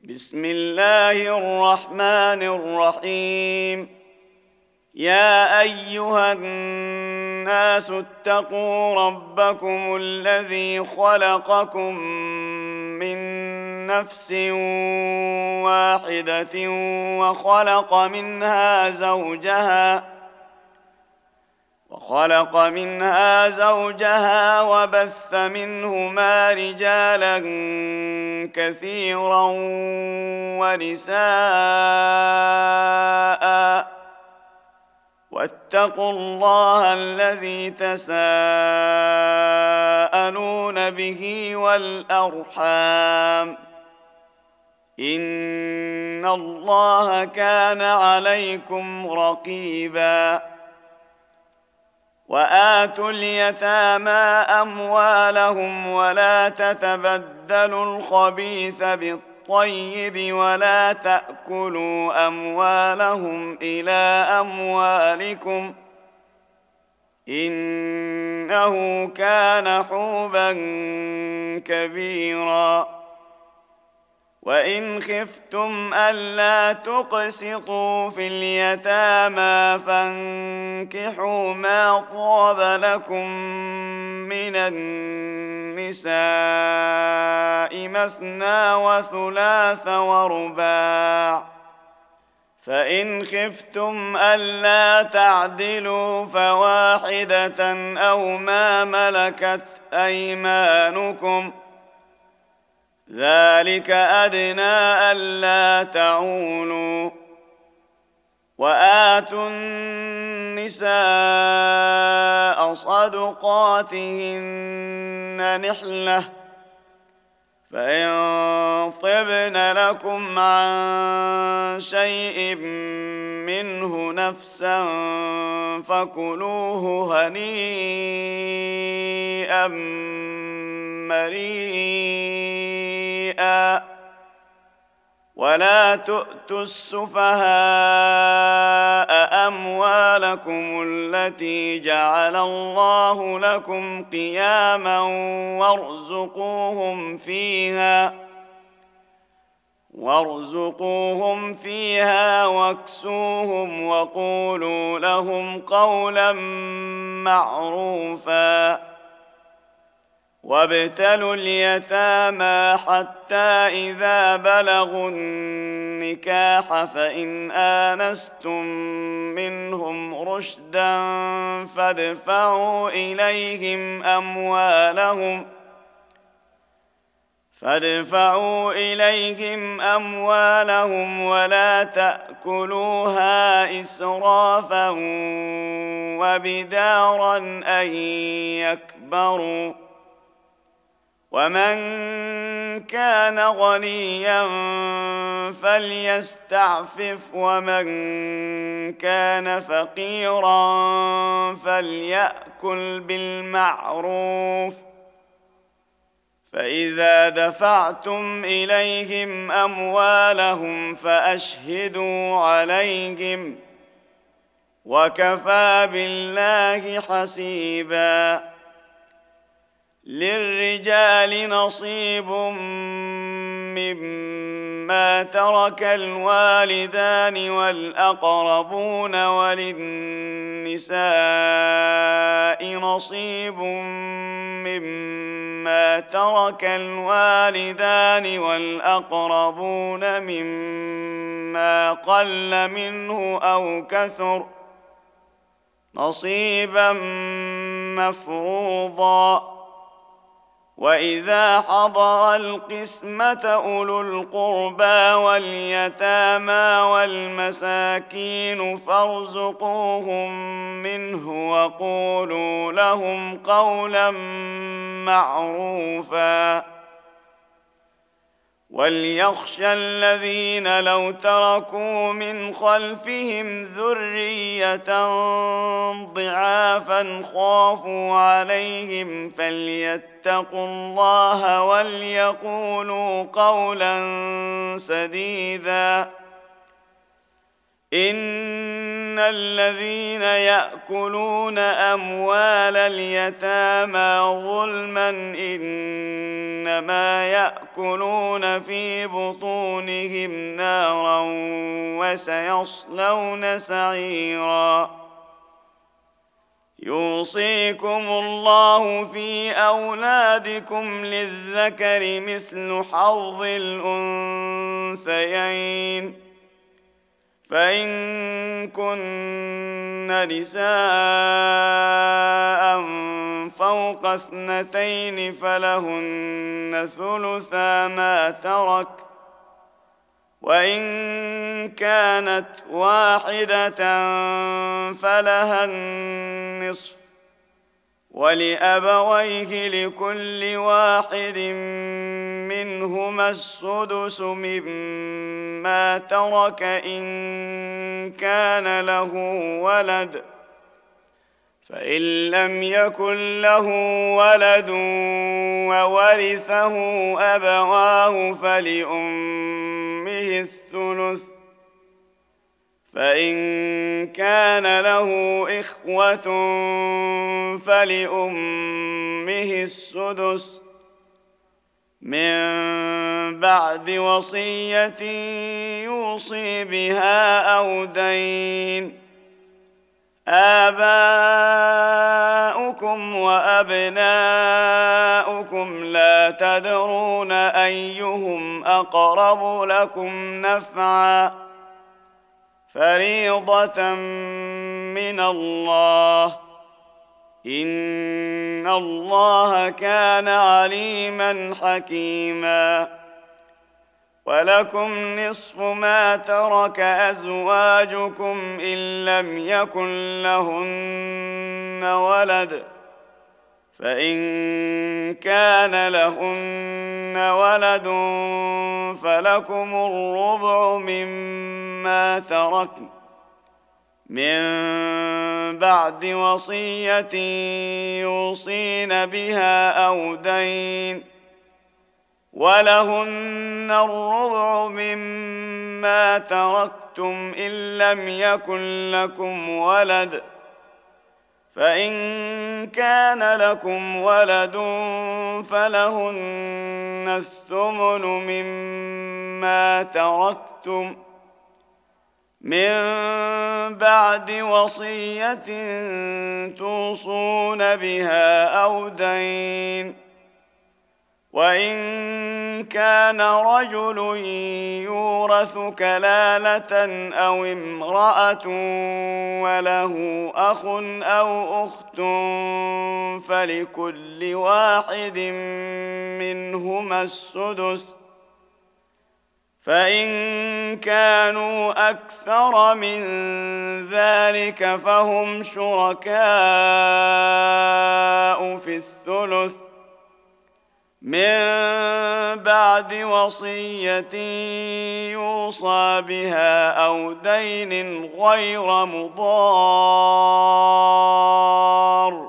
بسم الله الرحمن الرحيم. يا أيها الناس اتقوا ربكم الذي خلقكم من نفس واحدة وخلق منها زوجها وبث منهما رجالا كثيرا ونساء، واتقوا الله الذي تساءلون به والأرحام، إن الله كان عليكم رقيبا. وآتوا اليتامى أموالهم ولا تتبدلوا الخبيث بالطيب ولا تأكلوا أموالهم إلى أموالكم، إنه كان حوبا كبيرا. وإن خفتم ألا تقسطوا في اليتامى فانكحوا ما طاب لكم من النساء مثنى وثلاث ورباع، فإن خفتم ألا تعدلوا فواحدة أو ما ملكت أيمانكم، ذلك أدنى ألا تعولوا. وآتوا النساء صدقاتهن نحلة، فإن طبن لكم عن شيء منه نفسا فكلوه هنيئا مريئا. ولا تؤتوا السفهاء أموالكم التي جعل الله لكم قياما وارزقوهم فيها واكسوهم وقولوا لهم قولا معروفا. وابتلوا اليتامى حتى إذا بلغوا النكاح فإن آنستم منهم رشدا فادفعوا إليهم أموالهم ولا تأكلوها إسرافا وبدارا أن يكبروا. ومن كان غنيا فليستعفف ومن كان فقيرا فليأكل بالمعروف. فإذا دفعتم إليهم أموالهم فأشهدوا عليهم، وكفى بالله حسيبا. للرجال نصيب مما ترك الوالدان والأقربون وللنساء نصيب مما ترك الوالدان والأقربون مما قل منه أو كثر نصيبا مفروضا. وإذا حضر القسمة أولو القربى واليتامى والمساكين فارزقوهم منه وقولوا لهم قولا معروفا. وليخشى الذين لو تركوا من خلفهم ذرية ضعافا خافوا عليهم فليتقوا الله وليقولوا قولا سديدا. إن الذين يأكلون أموال اليتامى ظلما إنما يأكلون في بطونهم نارا وسيصلون سعيرا يوصيكم الله في أولادكم للذكر مثل حظ الأنثيين فإن كن نساء فوق 2 فلهن ثلثا ما ترك وإن كانت واحدة فلها النصف ولأبويه لكل واحد منهما السدس مما ترك إن كان له ولد فإن لم يكن له ولد وورثه أبواه فلأمه الثلث فإن كان له إخوة فلأمه السدس من بعد وصية يوصي بها أو دين آباؤكم وأبناؤكم لا تدرون أيهم أقرب لكم نفعا فريضة من الله إن الله كان عليما حكيما ولكم نصف ما ترك أزواجكم إن لم يكن لهن ولد فإن كان لهن ولد فلكم الربع مما تركن من بعد وصية يوصين بها أو دين ولهن الربع مما تركتم إن لم يكن لكم ولد فإن كان لكم ولد فلهن الثمن مما تركتم من بعد وصية توصون بها أو دين وإن كان رجل يورث كلالة أو امرأة وله أخ أو أخت فلكل واحد منهما السدس فإن كانوا أكثر من ذلك فهم شركاء في الثلث من بعد وصية يوصى بها أو دين غير مضار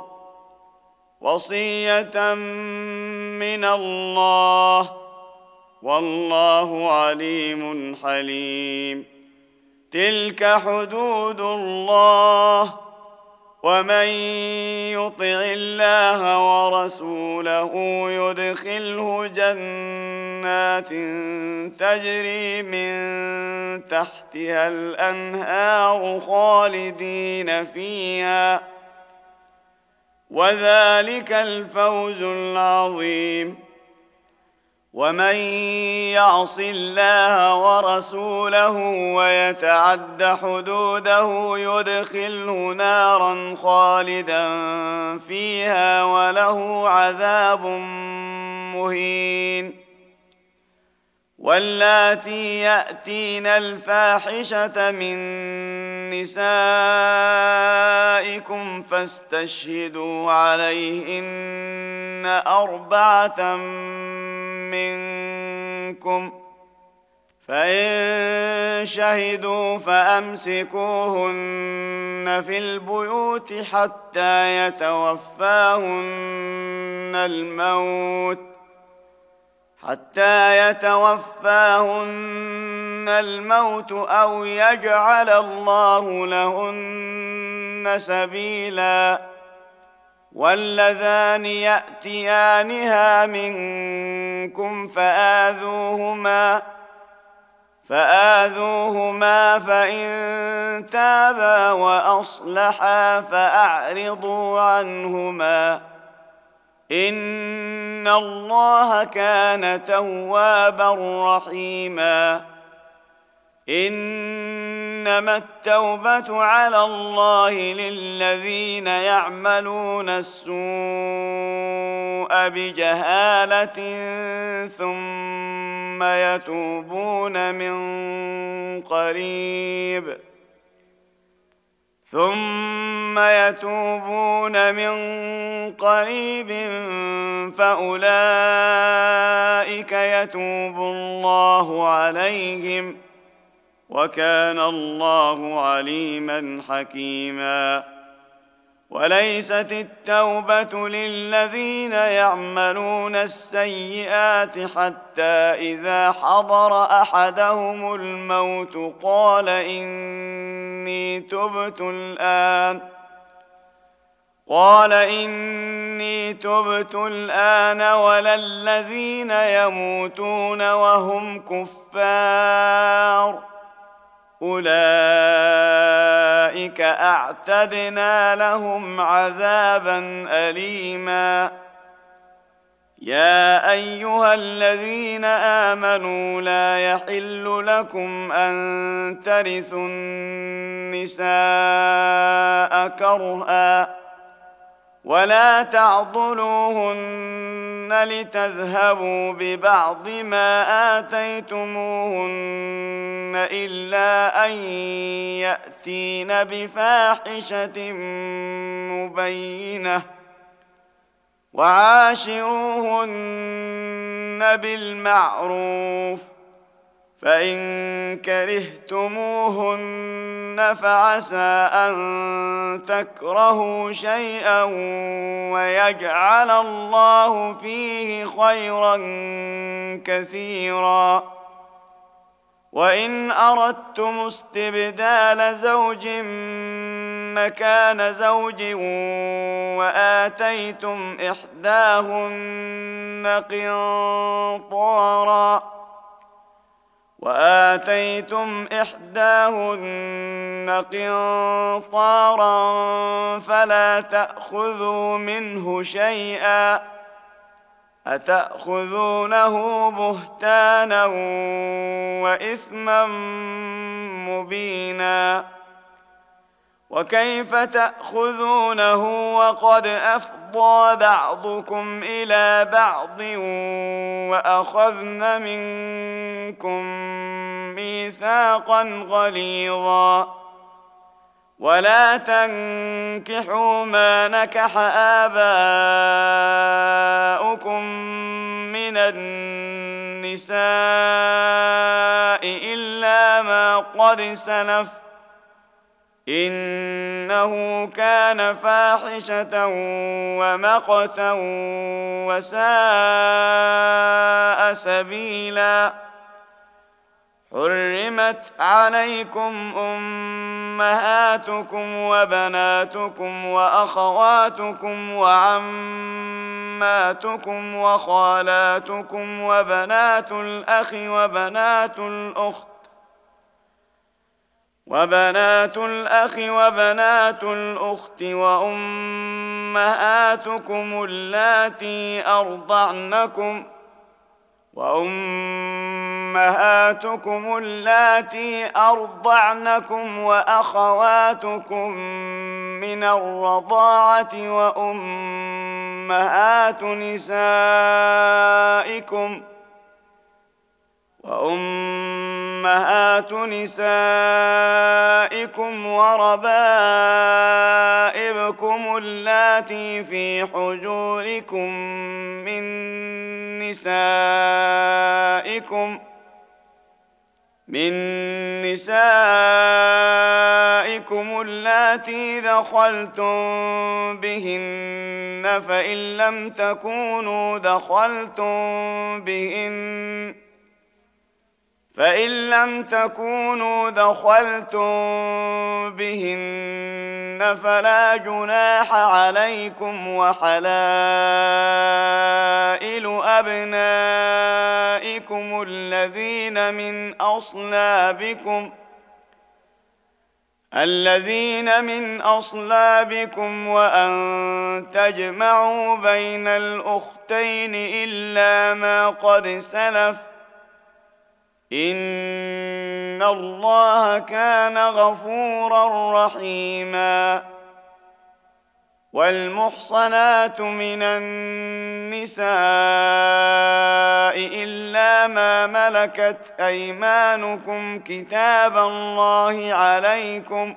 وصية من الله والله عليم حليم تلك حدود الله ومن يطع الله ورسوله يدخله جنات تجري من تحتها الأنهار خالدين فيها وذلك الفوز العظيم ومن يعص الله ورسوله ويتعد حدوده يدخله نارا خالدا فيها وله عذاب مهين واللاتي يأتين الفاحشة من نسائكم فاستشهدوا عليهن 4 منكم فإن شهدوا فأمسكوهن في البيوت حتى يتوفاهن الموت أو يجعل الله لهن سبيلا. واللذان يأتيانها منكم فآذوهما فإن تابا وأصلحا فأعرضوا عنهما إن الله كان توابا رحيما. إنما التوبة على الله للذين يعملون السوء بجهالة ثم يتوبون من قريب فأولئك يتوب الله عليهم وكان الله عليما حكيما. وليست التوبة للذين يعملون السيئات حتى إذا حضر أحدهم الموت قال إني تبت الآن ولا الذين يموتون وهم كفار أولئك أعتدنا لهم عذابا أليما. يا أيها الذين آمنوا لا يحل لكم أن ترثوا النساء كرها ولا تعضلوهن لتذهبوا ببعض ما آتيتموهن إلا أن يأتين بفاحشة مبينة وعاشروهن بالمعروف فإن كرهتموهن فعسى أن تكرهوا شيئا ويجعل الله فيه خيرا كثيرا. وإن أردتم استبدال زوج مكان زوج وآتيتم إحداهن قنطارا فلا تأخذوا منه شيئا أتأخذونه بهتانا وإثما مبينا. وكيف تأخذونه وقد أفضى بعضكم إلى بعض وأخذن منكم ميثاقا غليظا. ولا تنكحوا ما نكح آباؤكم من النساء إلا ما قد سلف إنه كان فاحشة ومقتا وساء سبيلا. حرمت عليكم أمهاتكم وبناتكم وأخواتكم وعماتكم وخالاتكم وبنات الأخ وبنات الأخت وأمهاتكم اللاتي أرضعنكم وأخواتكم من الرضاعة وأمهات نسائكم وربائبكم اللاتي في حجوركم من نسائكم اللاتي دخلتم بهن فإن لم تكونوا دخلتم بهن فإن لم تكونوا دخلتم بهن فلا جناح عليكم وحلائل أبنائكم الذين من أصلابكم وأن تجمعوا بين الأختين إلا ما قد سلف إن الله كان غفورا رحيما. والمحصنات من النساء إلا ما ملكت أيمانكم كتاب الله عليكم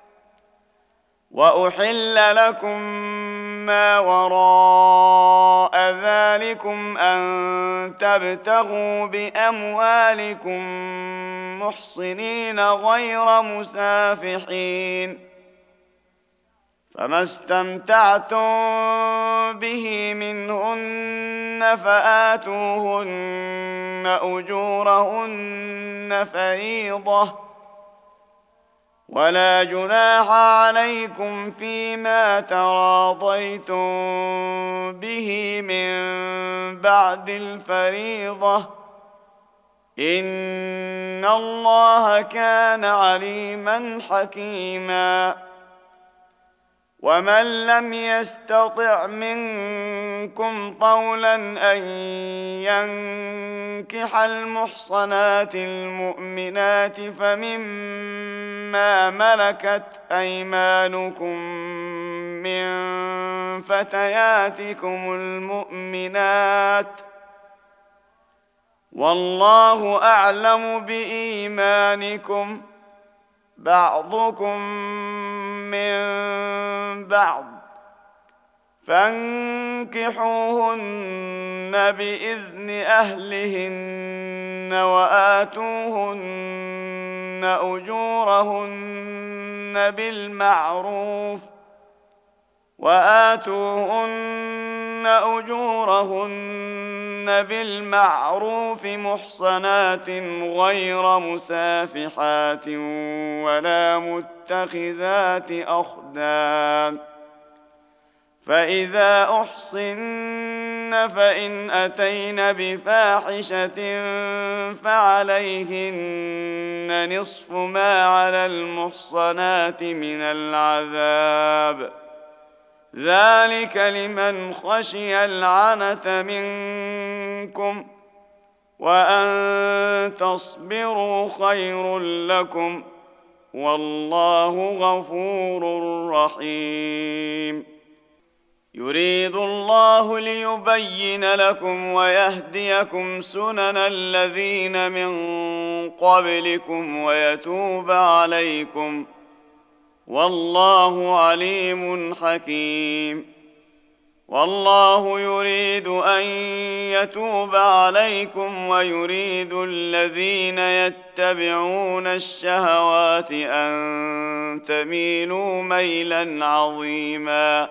وأحل لكم ما وراء ذلكم أن تبتغوا بأموالكم محصنين غير مسافحين فما استمتعتم به منهن فآتوهن أجورهن فريضة ولا جناح عليكم فيما تراضيتم به من بعد الفريضة إن الله كان عليما حكيما. ومن لم يستطع منكم طولا أن ينكح المحصنات المؤمنات فمما ملكت أيمانكم من فتياتكم المؤمنات والله أعلم بإيمانكم بعضكم من بعض فانكحوهن بإذن أهلهن وآتوهن أجورهن بالمعروف محصنات غير مسافحات ولا متخذات أخدان فإذا أحصن فإن أتين بفاحشة فعليهن نصف ما على المحصنات من العذاب ذلك لمن خشي العنة منكم وأن تصبروا خير لكم والله غفور رحيم. يريد الله ليبين لكم ويهديكم سنن الذين من قبلكم ويتوب عليكم والله عليم حكيم. والله يريد أن يتوب عليكم ويريد الذين يتبعون الشهوات أن تميلوا ميلا عظيما.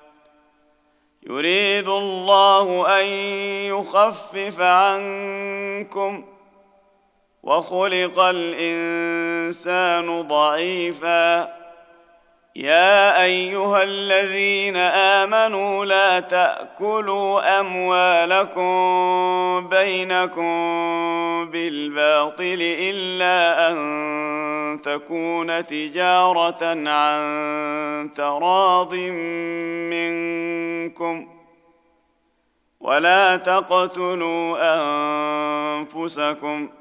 يريد الله أن يخفف عنكم وخلق الإنسان ضعيفا. يا أيها الذين آمنوا لا تأكلوا أموالكم بينكم بالباطل إلا أن تكون تجارة عن تراض منكم ولا تقتلوا أنفسكم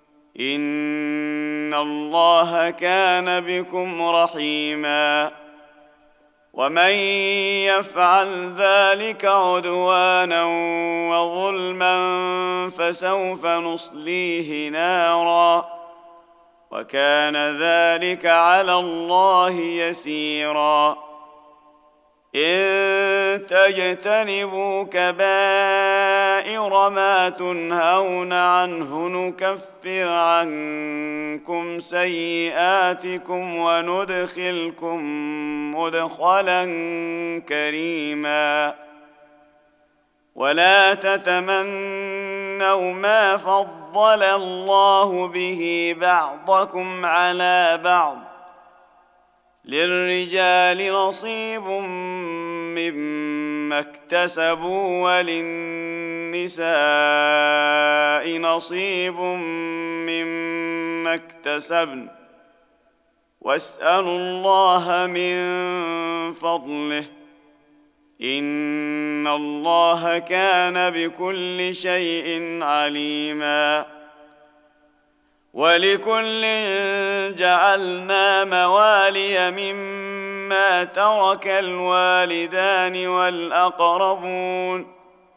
إن الله كان بكم رحيما. ومن يفعل ذلك عدوانا وظلما فسوف نصليه نارا وكان ذلك على الله يسيرا. إن تجتنبوا كبائر ما تنهون عنه نكفر عنكم سيئاتكم وندخلكم مدخلا كريما. ولا تتمنوا ما فضل فضل الله به بعضكم على بعض للرجال نصيب مما اكتسبوا وللنساء نصيب مما اكتسبن واسألوا الله من فضله إن الله كان بكل شيء عليما ولكل جعلنا موالي مما ترك الوالدان والأقربون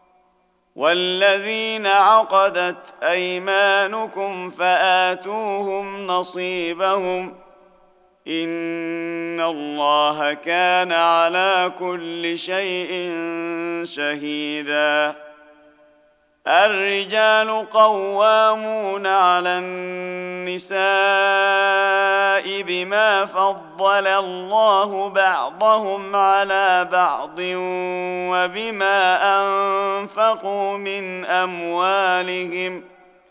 والذين عقدت أيمانكم فآتوهم نصيبهم إن الله كان على كل شيء شهيدا الرجال قوامون على النساء بما فضل الله بعضهم على بعض وبما أنفقوا من أموالهم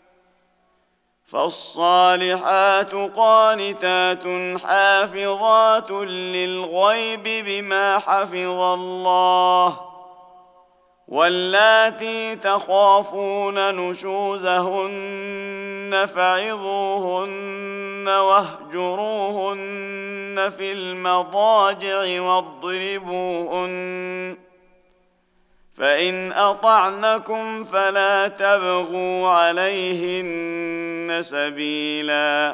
فالصالحات قانتات حافظات للغيب بما حفظ الله واللاتي تخافون نشوزهن فعظوهن واهجروهن في المضاجع واضربوهن فإن أطعنكم فلا تبغوا عليهن سبيلا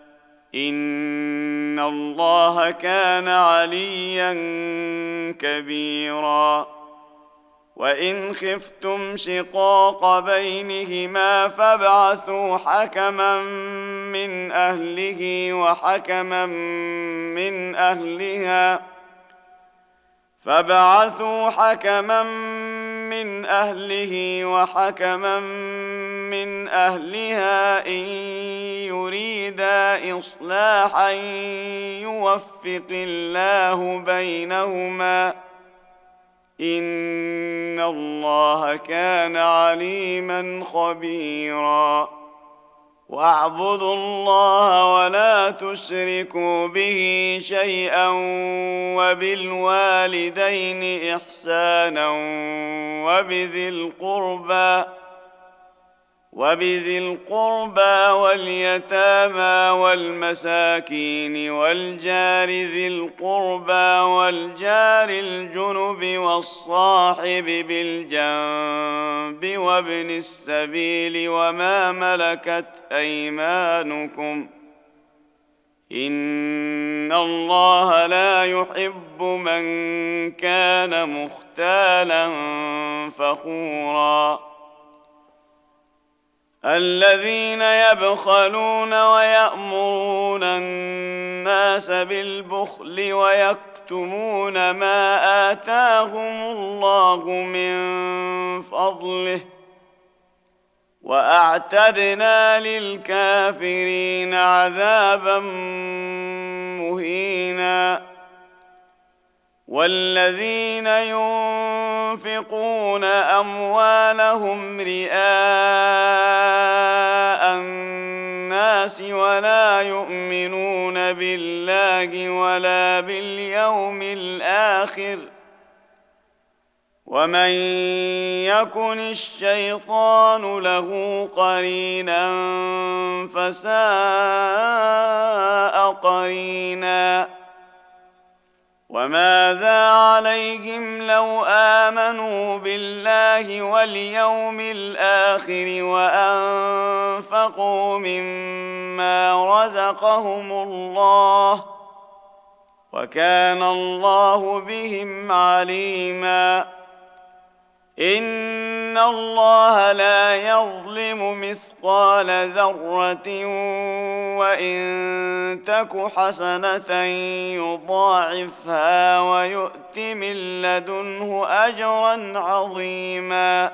إن الله كان عليا كبيرا وإن خفتم شقاق بينهما فابعثوا حكما من أهله وحكما من أهلها إن يريدا إصلاحا يوفق الله بينهما إن الله كان عليما خبيرا واعبدوا الله ولا تشركوا به شيئا وبالوالدين إحسانا وبذي القربى واليتامى والمساكين والجار ذي القربى والجار الجنب والصاحب بالجنب وابن السبيل وما ملكت أيمانكم إن الله لا يحب من كان مختالا فخورا الذين يبخلون ويأمرون الناس بالبخل ويكتمون ما آتاهم الله من فضله وأعتدنا للكافرين عذابا مهينا والذين ينفقون أموالهم رئاء الناس ولا يؤمنون بالله ولا باليوم الآخر ومن يكن الشيطان له قرينا فساء قرينا وماذا عليهم لو آمنوا بالله واليوم الآخر وأنفقوا مما رزقهم الله وكان الله بهم عليما إن الله لا يظلم مثقال ذرة وإن تك حسنة يضاعفها ويؤت من لدنه أجرا عظيما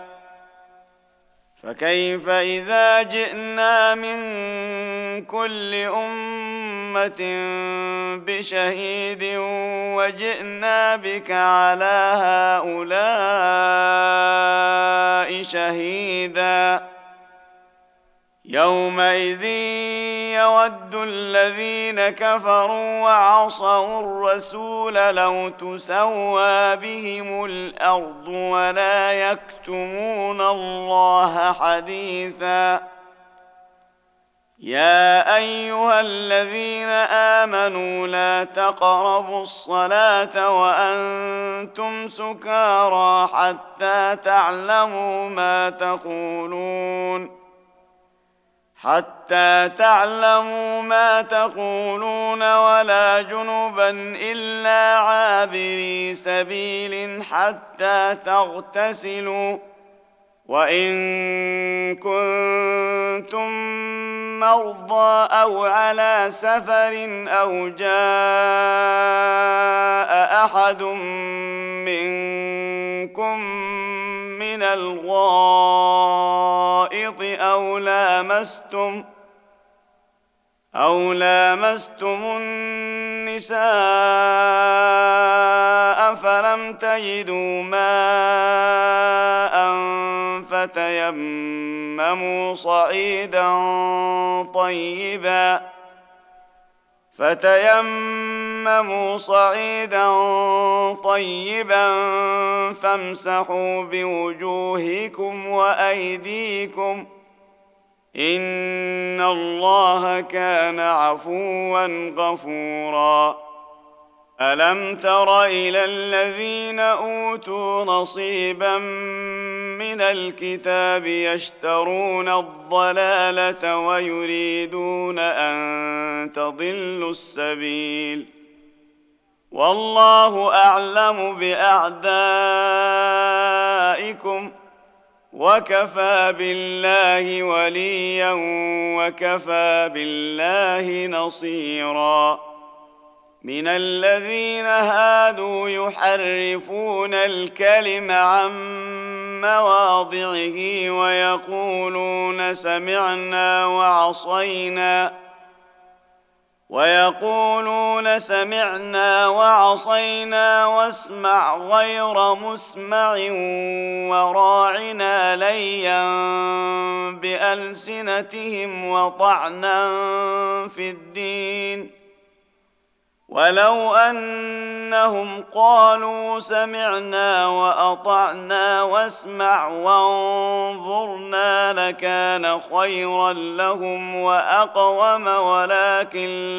فكيف إذا جئنا من كل أمة بشهيد وجئنا بك على هؤلاء شهيدا يومئذ يود الذين كفروا وعصوا الرسول لو تسوى بهم الأرض ولا يكتمون الله حديثا. يا أيها الذين آمنوا لا تقربوا الصلاة وأنتم سكارى حتى تعلموا ما تقولون ولا جنبا إلا عابري سبيل حتى تغتسلوا، وإن كنتم مرضى أو على سفر أو جاء أحد منكم من الغائط أو لامستم النساء فلم تجدوا ماء فتيمموا صعيدا طيبا فامسحوا بوجوهكم وأيديكم إن الله كان عفوا غفورا. ألم تر إلى الذين أوتوا نصيبا من الكتاب يشترون الضلالة ويريدون أن تضلوا السبيل، والله أعلم بأعدائكم وكفى بالله وليا وكفى بالله نصيرا. من الذين هادوا يحرفون الكلم عن مواضعه ويقولون سمعنا وعصينا واسمع غير مسمع وراعنا ليا بألسنتهم وطعنا في الدين، ولو أنهم قالوا سمعنا وأطعنا واسمع وانظرنا لكان خيرا لهم وأقوم، ولكن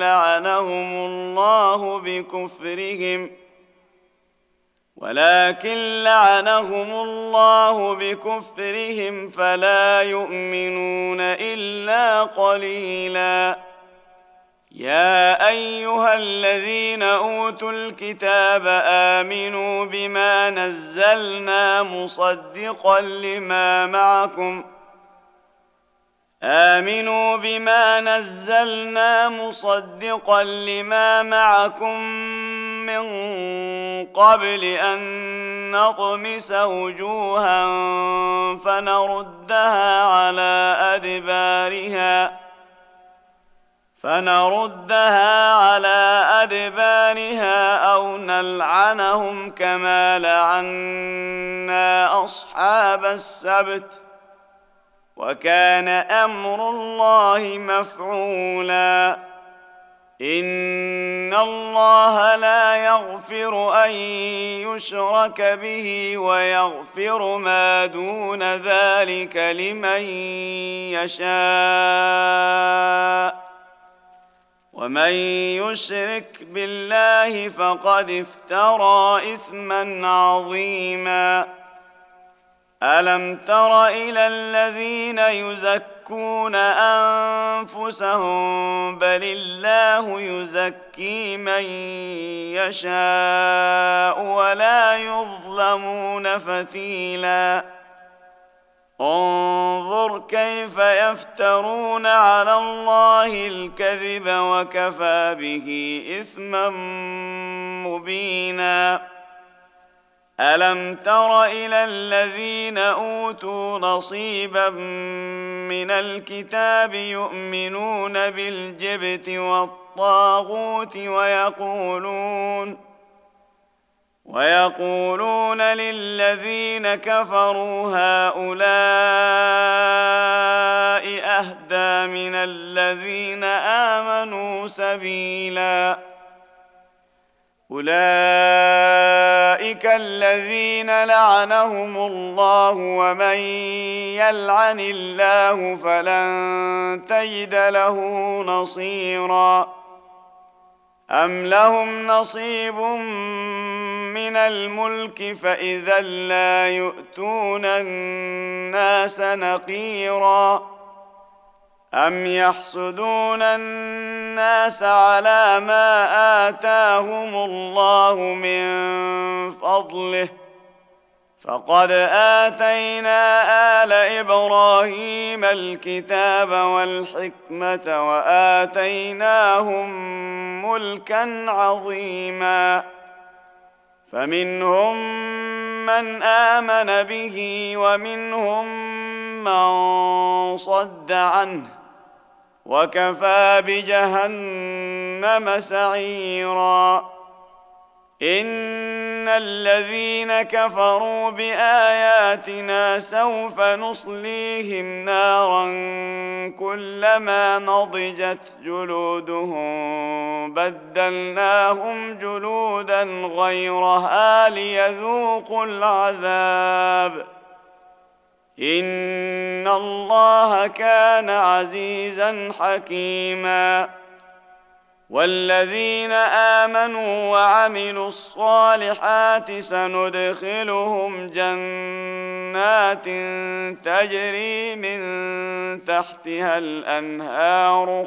لعنهم الله بكفرهم فلا يؤمنون إلا قليلا. يا أيها الذين أوتوا الكتاب آمنوا بما نزلنا مصدقا لما معكم من قبل أن نطمس وجوها فنردها على أدبارها أو نلعنهم كما لعنا أصحاب السبت، وكان أمر الله مفعولا. إن الله لا يغفر أن يشرك به ويغفر ما دون ذلك لمن يشاء، ومن يشرك بالله فقد افترى إثما عظيما. ألم تر إلى الذين يزكون أنفسهم بل الله يزكي من يشاء ولا يظلمون فتيلا. انظر كيف يفترون على الله الكذب وكفى به إثما مبينا. ألم تر إلى الذين أوتوا نصيبا من الكتاب يؤمنون بالجبت والطاغوت ويقولون للذين كفروا هؤلاء أهدى من الذين آمنوا سبيلا أولئك الذين لعنهم الله ومن يلعن الله فلن تجد له نصيرا أم لهم نصيب من الملك فإذا لا يؤتون الناس نقيرا أم يحسدون الناس على ما آتاهم الله من فضله فقد آتينا آل إبراهيم الكتاب والحكمة وآتيناهم ملكا عظيما فمنهم من آمن به ومنهم من صد عنه وكفى بجهنم سعيرا إن الذين كفروا بآياتنا سوف نصليهم نارا كلما نضجت جلودهم بدلناهم جلودا غيرها ليذوقوا العذاب إن الله كان عزيزا حكيما والذين آمنوا وعملوا الصالحات سندخلهم جنات تجري من تحتها الأنهار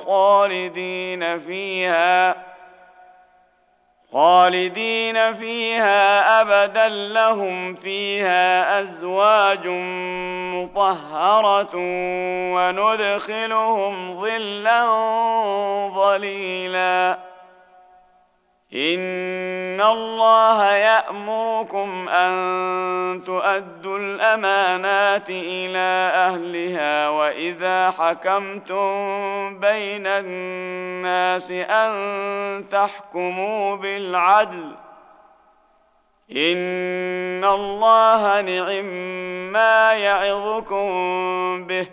خالدين فيها أبدا لهم فيها أزواج مطهرة وندخلهم ظلا ظليلا إن الله يأمركم أن تؤدوا الأمانات إلى أهلها وإذا حكمتم بين الناس أن تحكموا بالعدل إن الله نعم ما يعظكم به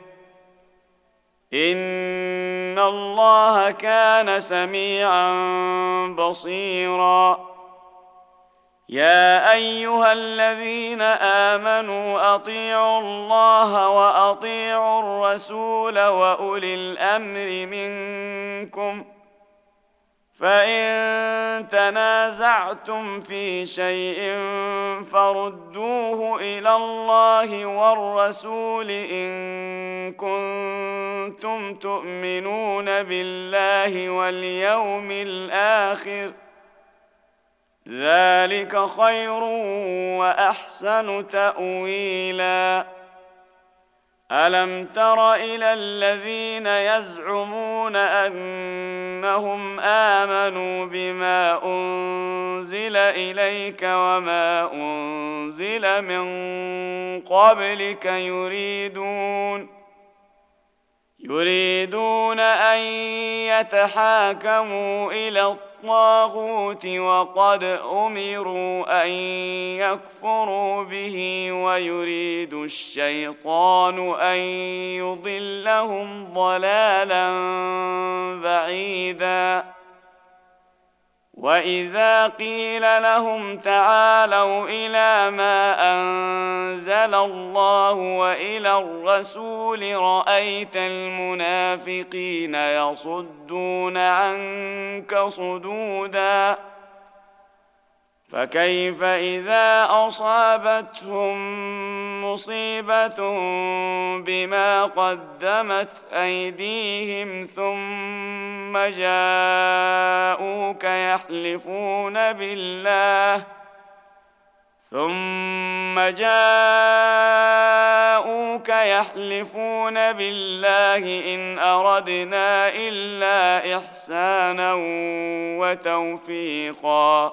إن الله كان سميعا بصيرا يا أيها الذين آمنوا أطيعوا الله وأطيعوا الرسول وأولي الأمر منكم فإن تنازعتم في شيء فردوه إلى الله والرسول إن كنتم تؤمنون بالله واليوم الآخر ذلك خير وأحسن تأويلا ألم تر إلى الذين يزعمون أنهم آمنوا بما أنزل إليك وما أنزل من قبلك يريدون أن يتحاكموا إلى الطاغوت وقد أمروا أن يكفروا به ويريد الشيطان أن يضلهم ضلالا بعيدا وإذا قيل لهم تعالوا إلى ما أنزل الله وإلى الرسول رأيت المنافقين يصدون عنك صدودا فكيف إذا أصابتهم مصيبة بما قدمت أيديهم ثم جاءوك يحلفون بالله إن أردنا إلا إحسانا وتوفيقا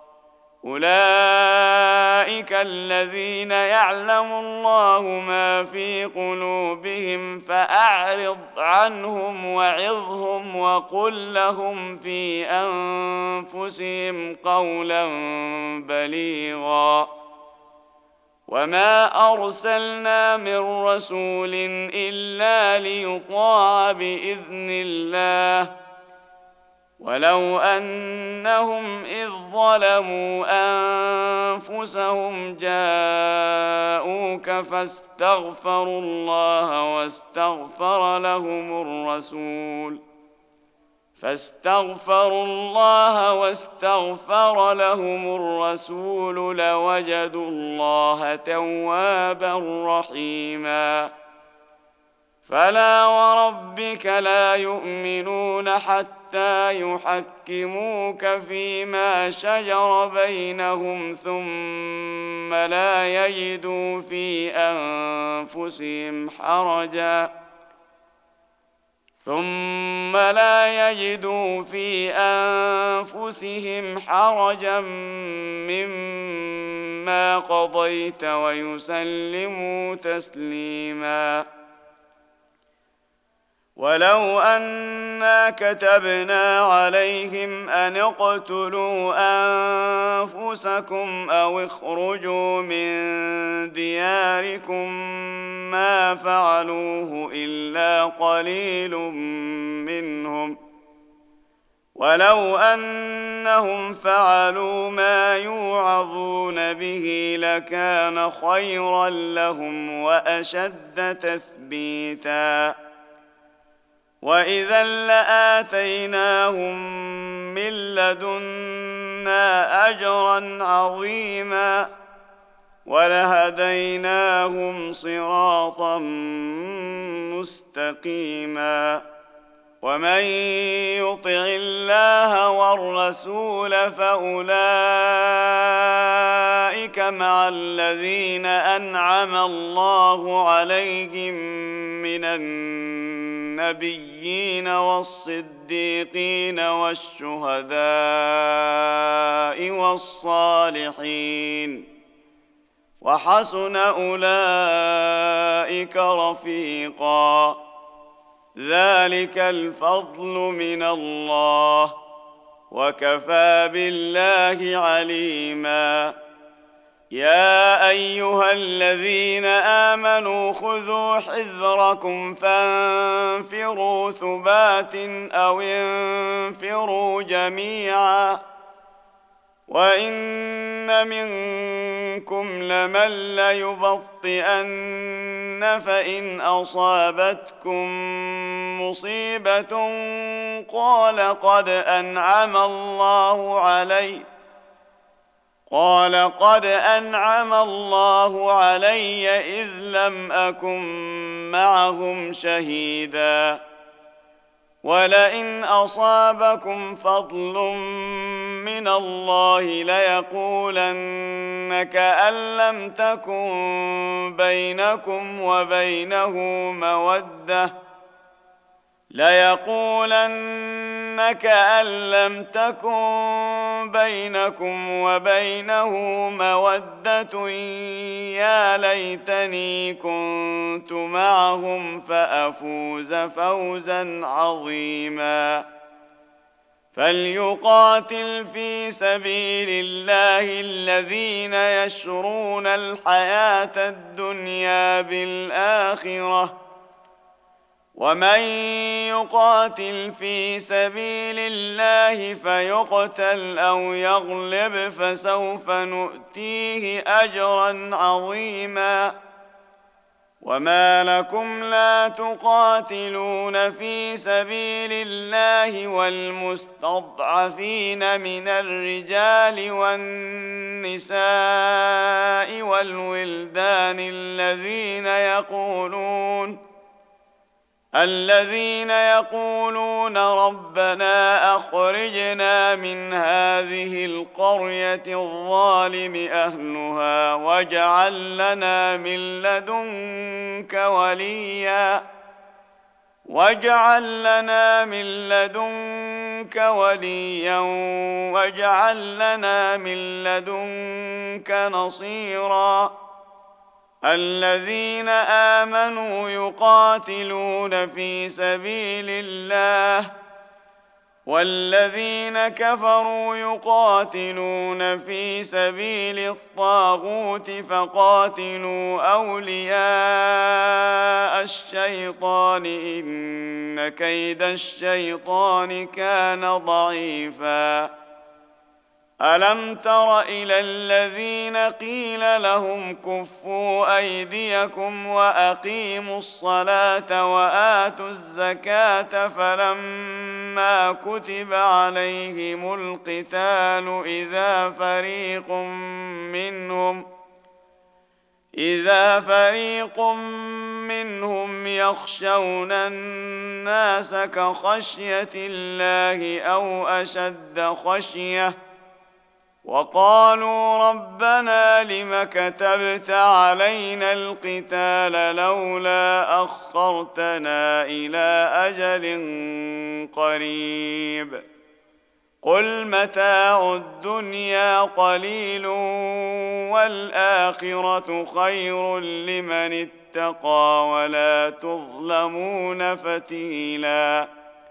أولئك الذين يعلم الله ما في قلوبهم فأعرض عنهم وعظهم وقل لهم في أنفسهم قولا بليغا وما أرسلنا من رسول إلا ليطاع بإذن الله ولو أنهم إذ ظلموا أنفسهم جاءوك فاستغفروا الله واستغفر لهم الرسول لوجدوا الله توابا رحيما فلا وربك لا يؤمنون حتى يحكموك فيما شجر بينهم ثم لا يجدوا في أنفسهم حرجا مما قضيت ويسلموا تسليما ولو أنا كتبنا عليهم أن اقتلوا أنفسكم أو اخرجوا من دياركم ما فعلوه إلا قليل منهم ولو أنهم فعلوا ما يوعظون به لكان خيرا لهم وأشد تثبيتا وإذا لآتيناهم من لدنا أجرا عظيما ولهديناهم صراطا مستقيما ومن يطع الله والرسول فأولئك مع الذين أنعم الله عليهم من النبيين والصديقين والشهداء والصالحين وحسن أولئك رفيقا ذلك الفضل من الله وكفى بالله عليما يا أيها الذين آمنوا خذوا حذركم فانفروا ثبات أو انفروا جميعا وإن منكم لمن ليبطئن فإن أصابتكم مصيبة قال قد أنعم الله علي إذ لم أكن معهم شهيدا ولئن أصابكم فضل من الله ليقولن كأن لم تكن بينكم وبينه مودة يا ليتني كنت معهم فأفوز فوزا عظيما فليقاتل في سبيل الله الذين يشرون الحياة الدنيا بالآخرة ومن يقاتل في سبيل الله فيقتل أو يغلب فسوف نؤتيه أجرا عظيما وما لكم لا تقاتلون في سبيل الله والمستضعفين من الرجال والنساء والولدان الذين يقولون ربنا أخرجنا من هذه القرية الظالم أهلها واجعل لنا من لدنك وليا واجعل لنا من لدنك نصيرا الذين آمنوا يقاتلون في سبيل الله والذين كفروا يقاتلون في سبيل الطاغوت فقاتلوا أولياء الشيطان إن كيد الشيطان كان ضعيفا. ألم تر إلى الذين قيل لهم كفوا أيديكم وأقيموا الصلاة وآتوا الزكاة فلما كتب عليهم القتال إذا فريق منهم يخشون الناس كخشية الله أو أشد خشية وقالوا ربنا لم كتبت علينا القتال لولا أخرتنا إلى أجل قريب قل متاع الدنيا قليل والآخرة خير لمن اتقى ولا تظلمون فتيلا.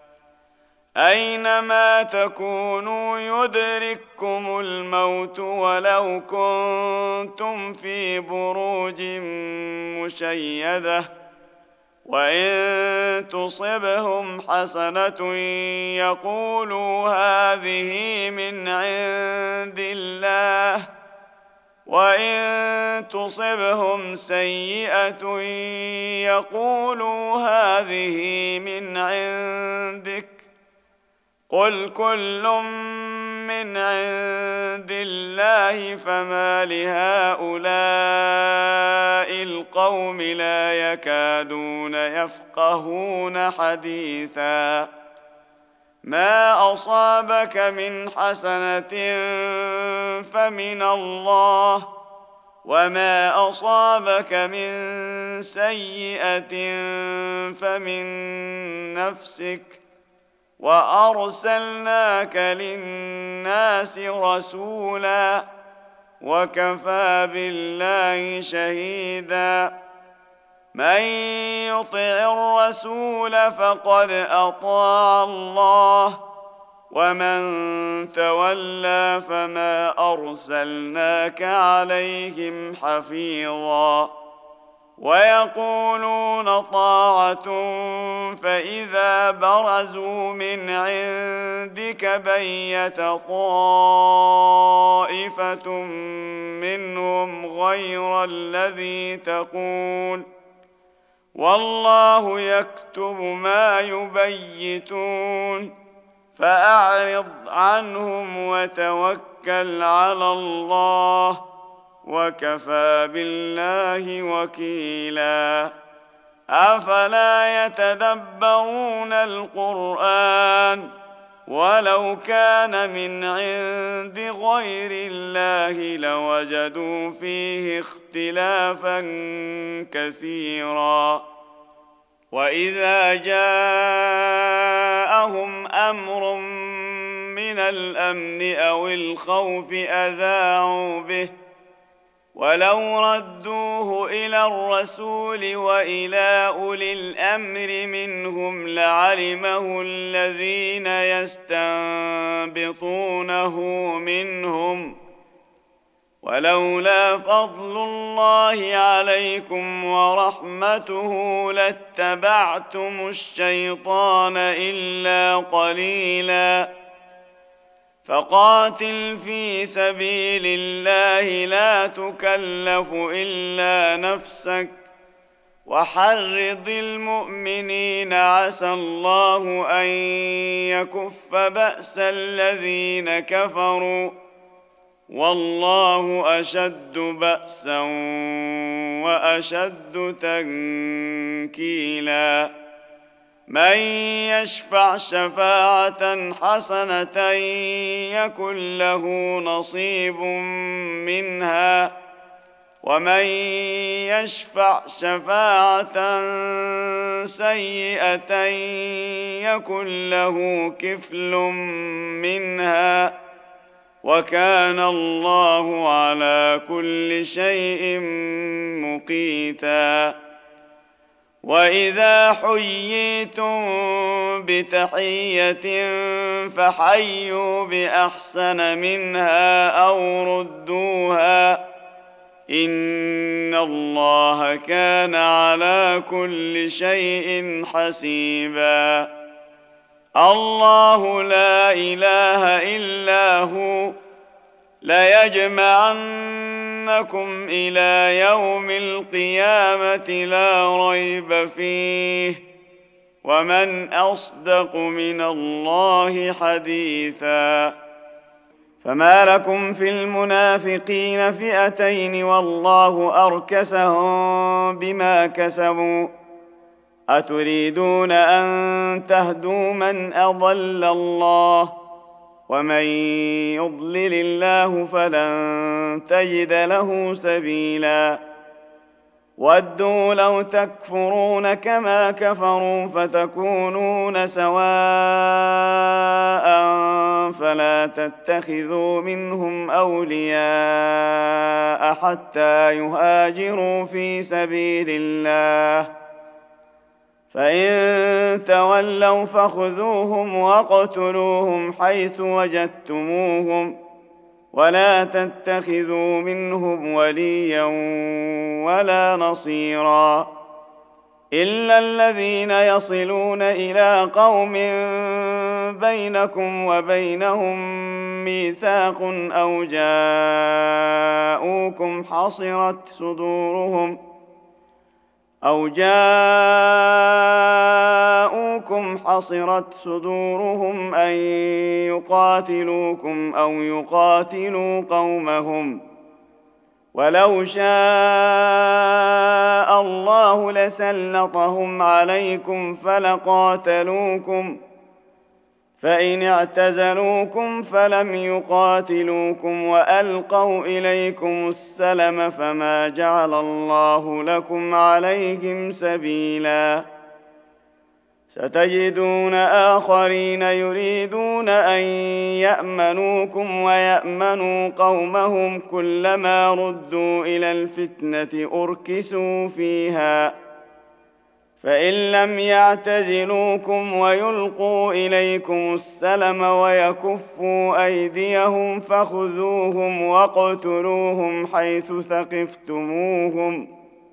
أينما تكونوا يدرككم الموت ولو كنتم في بروج مشيدة وإن تصبهم حسنة يقولوا هذه من عند الله وإن تصبهم سيئة يقولوا هذه من عندك قل كل من عند الله فما لهؤلاء القوم لا يكادون يفقهون حديثا. ما أصابك من حسنة فمن الله وما أصابك من سيئة فمن نفسك وأرسلناك للناس رسولا وكفى بالله شهيدا. من يطع الرسول فقد أطاع الله ومن تولى فما أرسلناك عليهم حفيظا. ويقولون طاعة فإذا برزوا من عندك بيت طائفة منهم غير الذي تقول والله يكتب ما يبيتون فأعرض عنهم وتوكل على الله وكفى بالله وكيلا. أفلا يتدبرون القرآن ولو كان من عند غير الله لوجدوا فيه اختلافا كثيرا. وإذا جاءهم أمر من الأمن أو الخوف أذاعوا به ولو ردوه إلى الرسول وإلى أولي الأمر منهم لعلمه الذين يستنبطونه منهم ولولا فضل الله عليكم ورحمته لاتبعتم الشيطان إلا قليلا. فقاتل في سبيل الله لا تكلف إلا نفسك وحرض المؤمنين عسى الله أن يكف بأس الذين كفروا والله أشد بأسا وأشد تنكيلا. من يشفع شفاعة حسنة يكن له نصيب منها ومن يشفع شفاعة سيئة يكن له كفل منها وكان الله على كل شيء مقيتا. وإذا حييتم بتحية فحيوا بأحسن منها أو ردوها إن الله كان على كل شيء حسيبا. الله لا إله إلا هو ليجمعنكم إلى يوم القيامة لا ريب فيه ومن أصدق من الله حديثا. فما لكم في المنافقين فئتين والله أركسهم بما كسبوا أتريدون أن تهدوا من أضل الله ومن يضلل الله فلن تجد له سبيلا. ودوا لو تكفرون كما كفروا فتكونون سواء فلا تتخذوا منهم أولياء حتى يهاجروا في سبيل الله فإن تولوا فخذوهم واقتلوهم حيث وجدتموهم ولا تتخذوا منهم وليا ولا نصيرا إلا الذين يصلون إلى قوم بينكم وبينهم ميثاق أو جاءوكم حصرت صدورهم أن يقاتلوكم أو يقاتلوا قومهم ولو شاء الله لسلطهم عليكم فلقاتلوكم فإن اعتزلوكم فلم يقاتلوكم وألقوا إليكم السلم فما جعل الله لكم عليهم سبيلا. ستجدون آخرين يريدون أن يأمنوكم ويأمنوا قومهم كلما ردوا إلى الفتنة أركسوا فيها فإن لم يعتزلوكم ويلقوا إليكم السلم ويكفوا أيديهم فخذوهم واقتلوهم حيث ثقفتموهم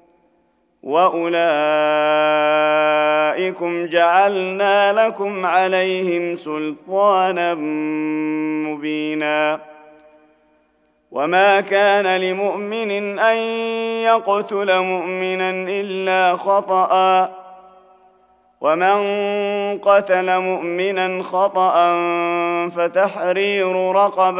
وأولئكم جعلنا لكم عليهم سلطانا مبينا. وما كان لمؤمن أن يقتل مؤمنا إلا خطأ ومن قتل مؤمنا خطأ فتحرير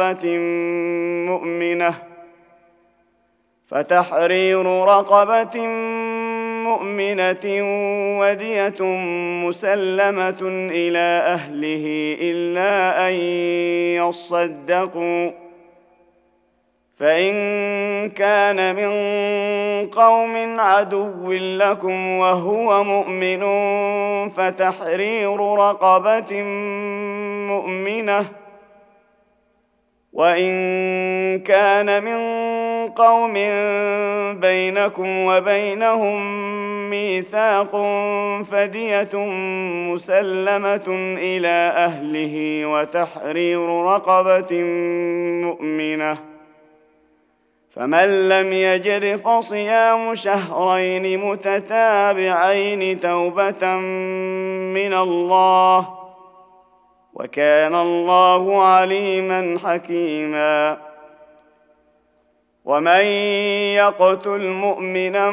رقبة مؤمنة ودية مسلمة إلى أهله إلا أن يصدقوا فإن كان من قوم عدو لكم وهو مؤمن فتحرير رقبة مؤمنة وإن كان من قوم بينكم وبينهم ميثاق فدية مسلمة إلى أهله وتحرير رقبة مؤمنة فمن لم يجد فصيام شهرين متتابعين توبة من الله وكان الله عليما حكيما. ومن يقتل مؤمنا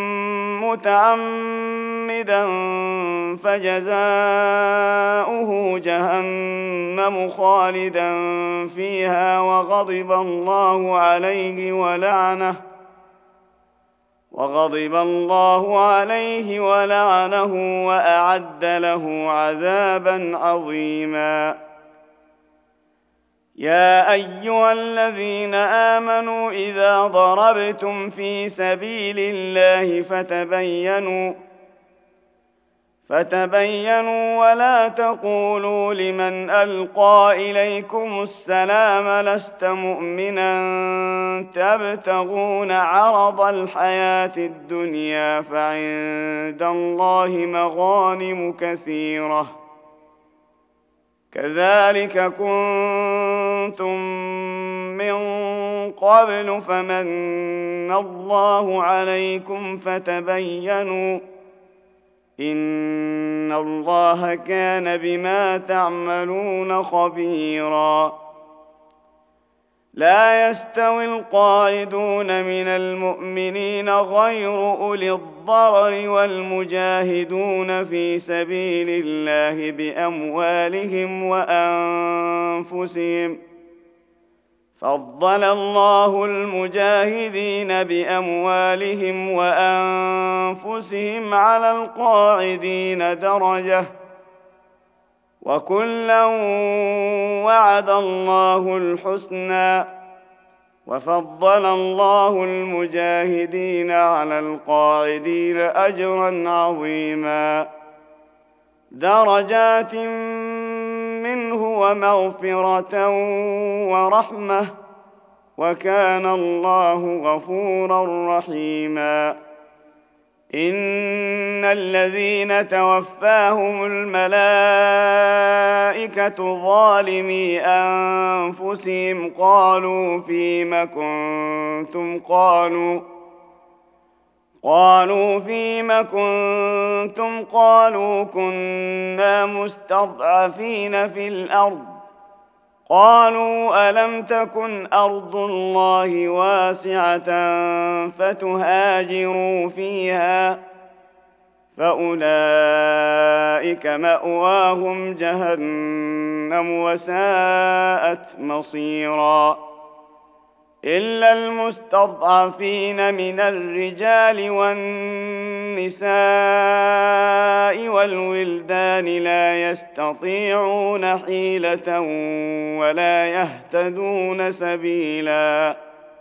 متعمدا فجزاؤه جهنم خالدا فيها وغضب الله عليه ولعنه وأعد له عذابا عظيما. يا أيها الذين آمنوا إذا ضربتم في سبيل الله فتبينوا ولا تقولوا لمن ألقى إليكم السلام لست مؤمنا تبتغون عرض الحياة الدنيا فعند الله مغانم كثيرة كذلك كنتم من قبل فمن الله عليكم فتبينوا إن الله كان بما تعملون خبيرا لا يستوي القاعدون من المؤمنين غير أولي الضرر والمجاهدون في سبيل الله بأموالهم وأنفسهم فضل الله المجاهدين بأموالهم وأنفسهم على القاعدين درجة وكلا وعد الله الحسنى وفضل الله المجاهدين على القاعدين أجرا عظيما درجات منه ومغفرة ورحمة وكان الله غفورا رحيما إن الذين توفاهم الملائكة ظالمي أنفسهم قالوا فيم كنتم قالوا كنا مستضعفين في الأرض قالوا ألم تكن أرض الله واسعة فتهاجروا فيها فأولئك مأواهم جهنم وساءت مصيرا إلا المستضعفين من الرجال والنساء والولدان لا يستطيعون حيلة ولا يهتدون سبيلا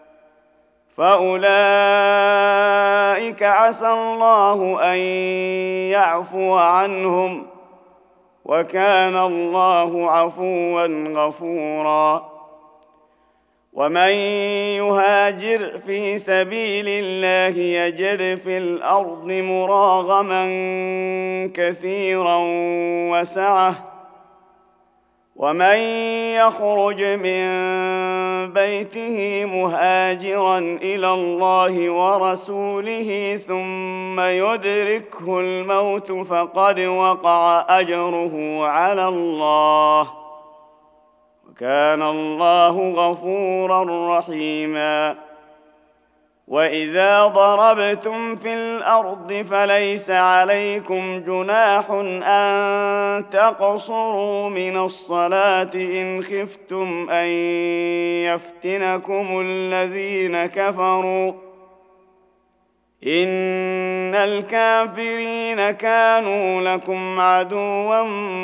فأولئك عسى الله أن يعفو عنهم وكان الله عفوا غفورا ومن يهاجر في سبيل الله يجد في الأرض مراغما كثيرا وسعة ومن يخرج من بيته مهاجرا إلى الله ورسوله ثم يدركه الموت فقد وقع أجره على الله وكان الله غفورا رحيما وإذا ضربتم في الأرض فليس عليكم جناح أن تقصروا من الصلاة إن خفتم أن يفتنكم الذين كفروا إن الكافرين كانوا لكم عدوا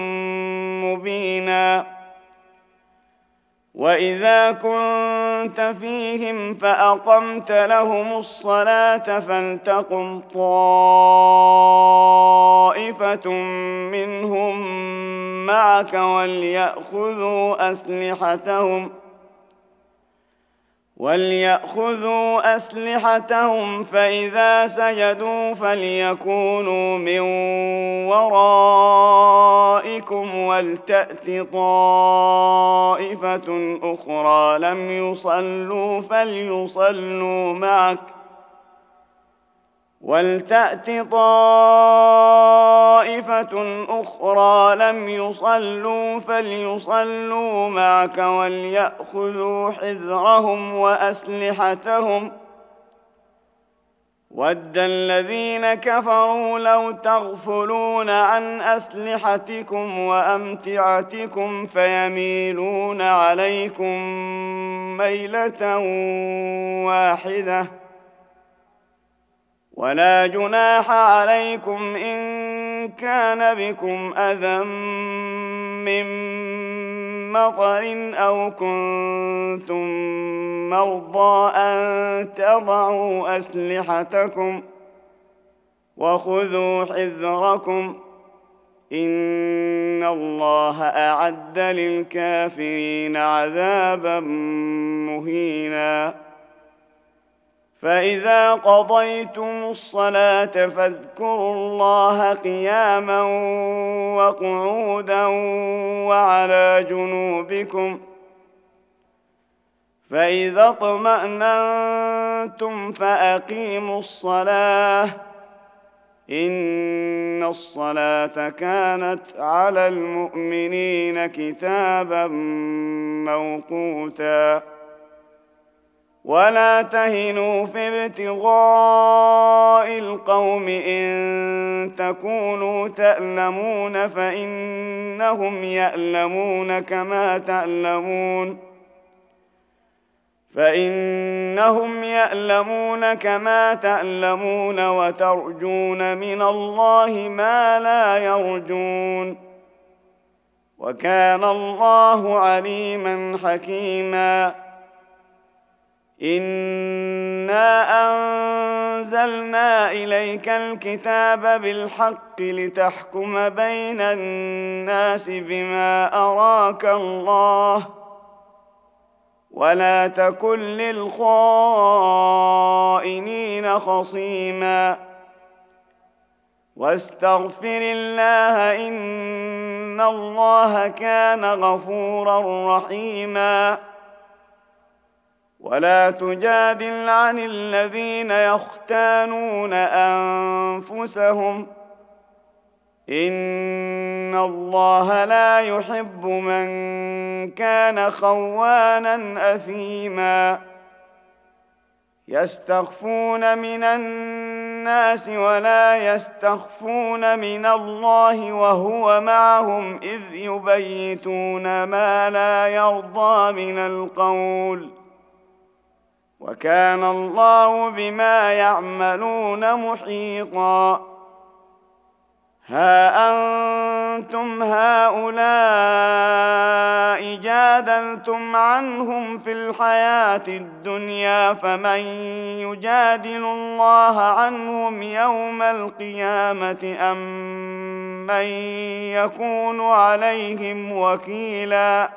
مبينا وإذا كنت فيهم فأقمت لهم الصلاة فلتقم طائفة منهم معك وليأخذوا أسلحتهم فإذا سجدوا فليكونوا من ورائكم ولتأت طائفة أخرى لم يصلوا فليصلوا معك وليأخذوا حذرهم وأسلحتهم ود الذين كفروا لو تغفلون عن أسلحتكم وأمتعتكم فيميلون عليكم ميلة واحدة ولا جناح عليكم إن كان بكم أذى من مطر أو كنتم مرضى أن تضعوا أسلحتكم وخذوا حذركم إن الله أعد للكافرين عذابا مهينا. فإذا قضيتم الصلاة فاذكروا الله قياما وقعودا وعلى جنوبكم، فإذا اطمأننتم فأقيموا الصلاة، إن الصلاة كانت على المؤمنين كتابا موقوتا. ولا تهنوا في ابتغاء القوم إن تكونوا تألمون فإنهم يألمون كما تألمون وترجون من الله ما لا يرجون، وكان الله عليما حكيما. إنا أنزلنا إليك الكتاب بالحق لتحكم بين الناس بما أراك الله، ولا تكن للخائنين خصيما، واستغفر الله إن الله كان غفورا رحيما. ولا تجادل عن الذين يختانون أنفسهم، إن الله لا يحب من كان خوانا أثيما. يستخفون من الناس ولا يستخفون من الله وهو معهم إذ يبيتون ما لا يرضى من القول، وكان الله بما يعملون محيطا. ها أنتم هؤلاء جادلتم عنهم في الحياة الدنيا، فمن يجادل الله عنهم يوم القيامة أم من يكون عليهم وكيلا؟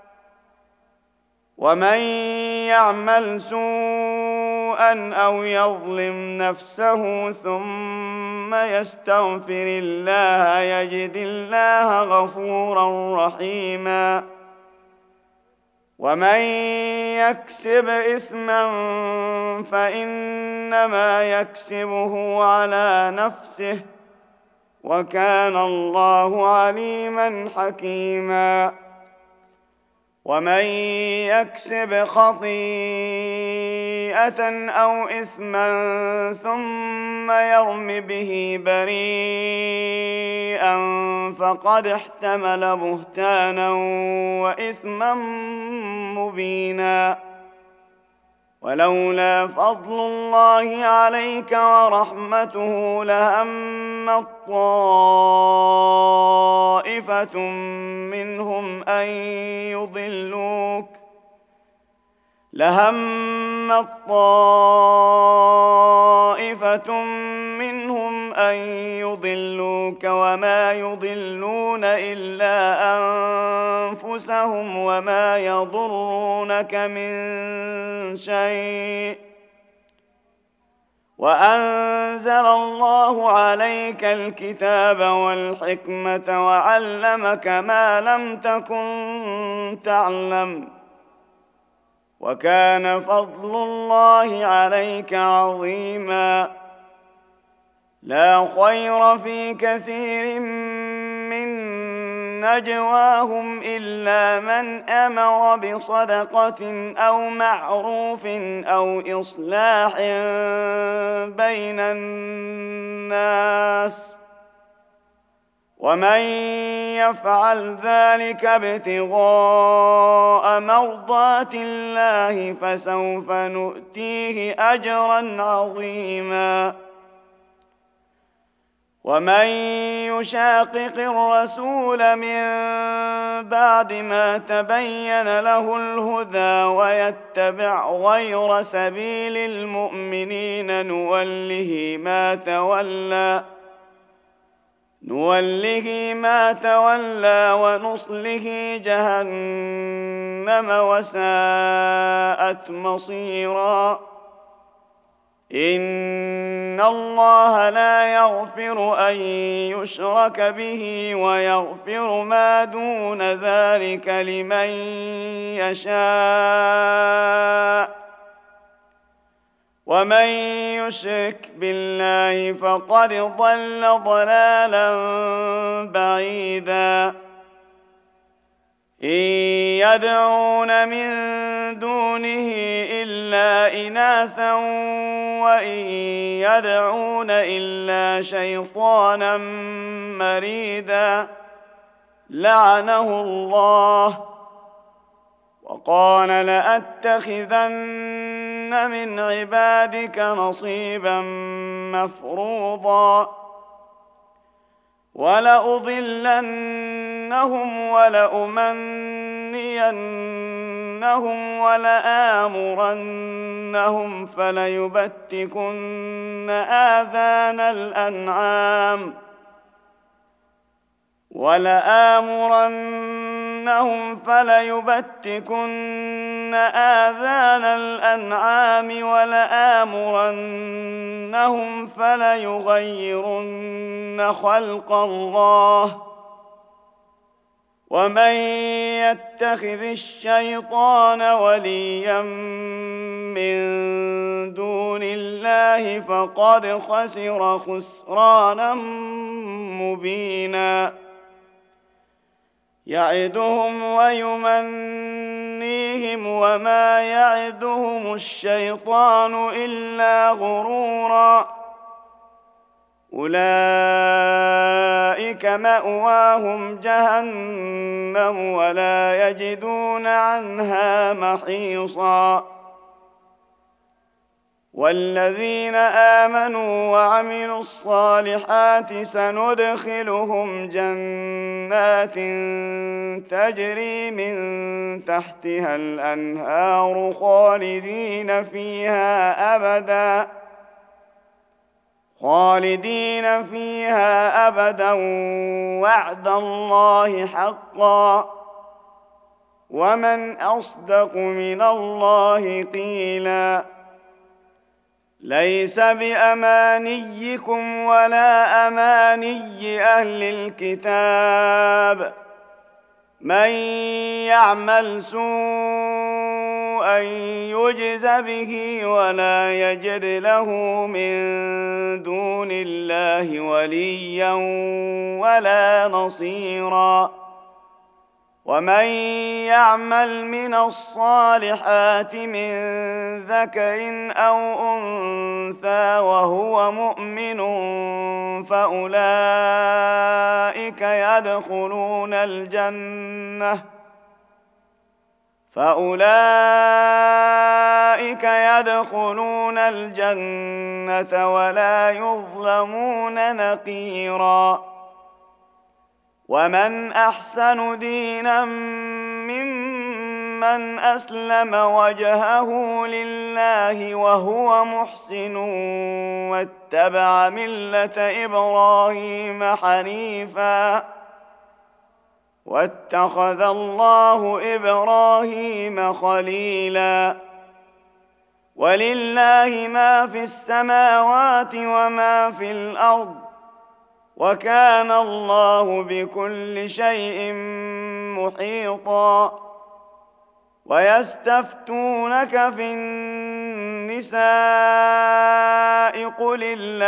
ومن يعمل سوءا أو يظلم نفسه ثم يستغفر الله يجد الله غفورا رحيما. ومن يكسب إثما فإنما يكسبه على نفسه، وكان الله عليما حكيما. ومن يكسب خطيئة أو إثما ثم يرم به بريئا فقد احتمل بهتانا وإثما مبينا. ولولا فضل الله عليك ورحمته لهمت طائفة منهم أن يضلوك وما يضلون إلا أنفسهم وما يضرونك من شيء، وأنزل الله عليك الكتاب والحكمة وعلمك ما لم تكن تعلم، وكان فضل الله عليك عظيما. لا خير في كثير من نجواهم إلا من أمر بصدقة أو معروف أو إصلاح بين الناس، ومن يفعل ذلك ابتغاء مرضات الله فسوف نؤتيه أجرا عظيما. ومن يشاقق الرسول من بعد ما تبين له الهدى ويتبع غير سبيل المؤمنين نوله ما تولى نوله ما تولى ونصله جهنم وساءت مصيرا إن الله لا يغفر أن يشرك به ويغفر ما دون ذلك لمن يشاء ومن يشرك بالله فقد ضل ضلالا بعيدا إن يدعون من دونه إلا إناثا وإن يدعون إلا شيطانا مريدا لعنه الله وقال لأتخذن من عبادك نصيبا مفروضا ولأضلنهم ولأمنينهم ولآمرنهم فليبتكن آذان الأنعام ولآمرنهم فليغيرن خلق الله ومن يتخذ الشيطان وليا من دون الله فقد خسر خسرانا مبينا يعدهم ويمنيهم وما يعدهم الشيطان إلا غرورا أولئك مأواهم جهنم ولا يجدون عنها محيصا والذين آمنوا وعملوا الصالحات سندخلهم جنات تجري من تحتها الأنهار خالدين فيها أبدا وعد الله حقا ومن أصدق من الله قيلا ليس بأمانيكم ولا أماني أهل الكتاب من يعمل سوءا يجز به ولا يجد له من دون الله وليا ولا نصيرا ومن يعمل من الصالحات من ذكر أو أنثى وهو مؤمن فأولئك يدخلون الجنة ولا يظلمون نقيرا ومن أحسن دينا ممن أسلم وجهه لله وهو محسن واتبع ملة إبراهيم حنيفا واتخذ الله إبراهيم خليلا ولله ما في السماوات وما في الأرض وكان الله بكل شيء محيطا ويستفتونك في النساء قل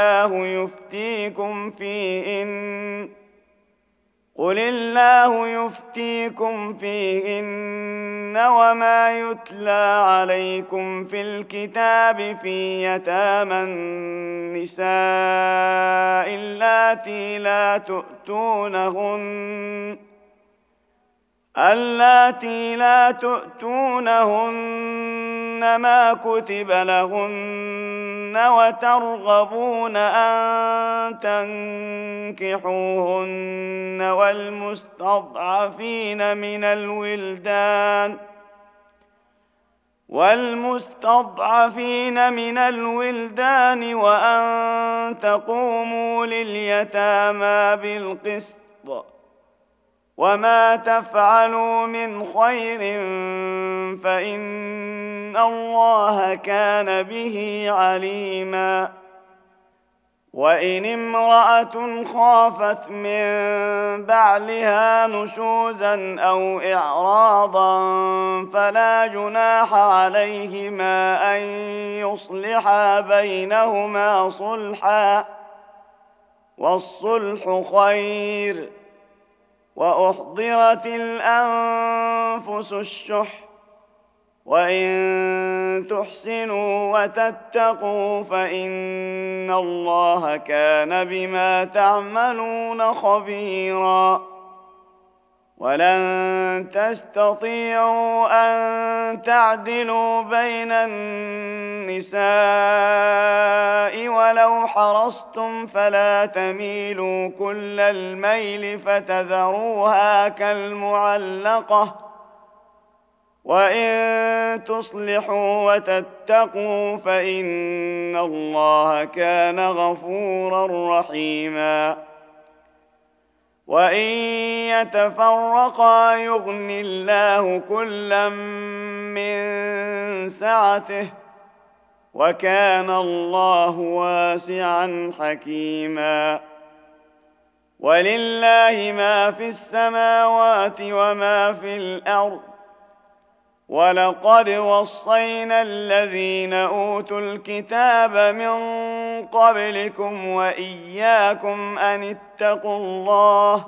الله يفتيكم فيهن وما يتلى عليكم في الكتاب في يتامى النساء اللاتي لا تؤتونهن ما كتب لهن وترغبون أن تنكحوهن والمستضعفين من الولدان وأن تقوموا لليتامى بالقسط وما تفعلوا من خير فإن الله كان به عليما وإن امرأة خافت من بعلها نشوزا أو إعراضا فلا جناح عليهما أن يصلحا بينهما صلحا والصلح خير وأحضرت الأنفس الشح وإن تحسنوا وتتقوا فإن الله كان بما تعملون خبيرا ولن تستطيعوا أن تعدلوا بين النساء ولو حرصتم فلا تميلوا كل الميل فتذروها كالمعلقة وإن تصلحوا وتتقوا فإن الله كان غفورا رحيما وإن يتفرقا يغن الله كلا من سعته وكان الله واسعا حكيما ولله ما في السماوات وما في الأرض ولقد وصينا الذين أوتوا الكتاب من قبلكم وإياكم أن اتقوا الله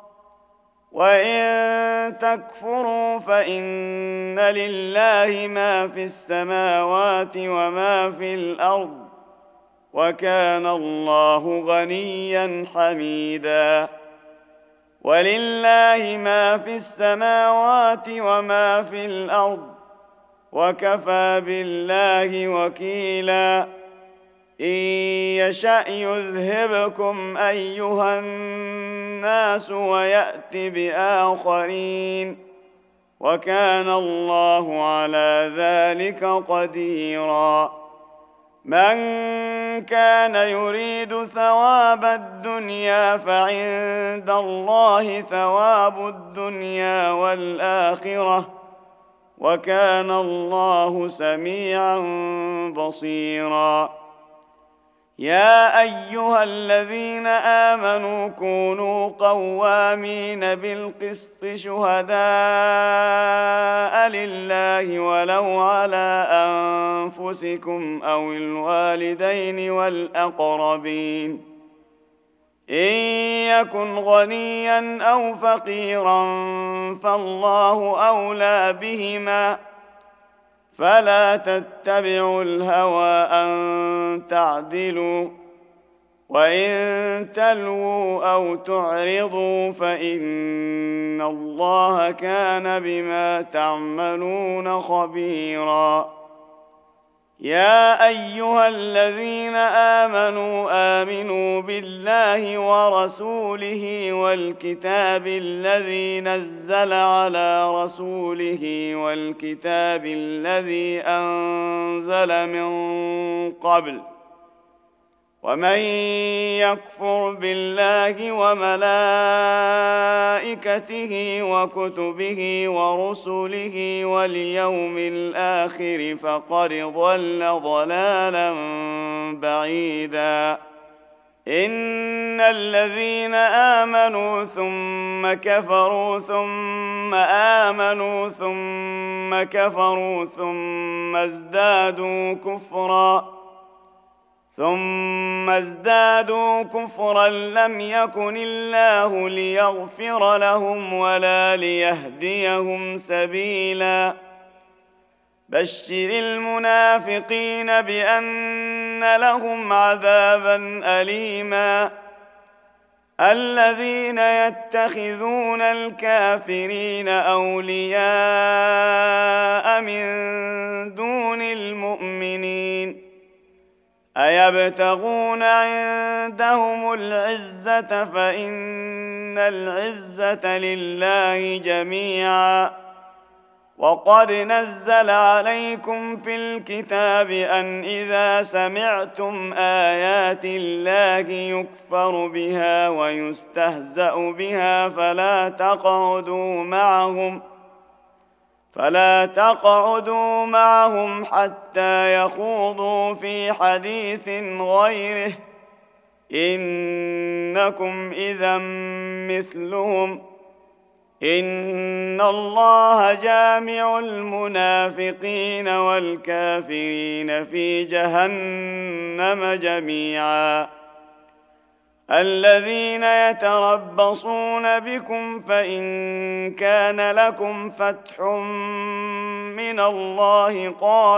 وإن تكفروا فإن لله ما في السماوات وما في الأرض وكان الله غنيا حميدا ولله ما في السماوات وما في الأرض وكفى بالله وكيلا إن يشأ يذهبكم أيها الناس ويأت بآخرين وكان الله على ذلك قديرا من كان يريد ثواب الدنيا فعند الله ثواب الدنيا والآخرة وكان الله سميعا بصيرا يا أيها الذين آمنوا كونوا قوامين بالقسط شهداء لله ولو على أنفسكم أو الوالدين والأقربين إن يكن غنيا أو فقيرا فالله أولى بهما فلا تتبعوا الهوى أن تعدلوا وإن تلووا أو تعرضوا فإن الله كان بما تعملون خبيرا يا أيها الذين آمنوا بالله ورسوله والكتاب الذي نزل على رسوله والكتاب الذي أنزل من قبل ومن يكفر بالله وملائكته وكتبه ورسله واليوم الآخر فقد ضل ضلالا بعيدا إن الذين آمنوا ثم كفروا ثم آمنوا ثم كفروا ثم ازدادوا كفرا لم يكن الله ليغفر لهم ولا ليهديهم سبيلا بشر المنافقين بأن لهم عذابا أليما الذين يتخذون الكافرين أولياء من دون المؤمنين أيبتغون عندهم العزة فإن العزة لله جميعا وقد نزل عليكم في الكتاب أن إذا سمعتم آيات الله يكفر بها ويستهزأ بها فلا تقعدوا معهم حتى يخوضوا في حديث غيره، إنكم إذا مثلهم، إن الله جامع المنافقين والكافرين في جهنم جميعا. الذين يتربصون بكم فإن كان لكم فتح من الله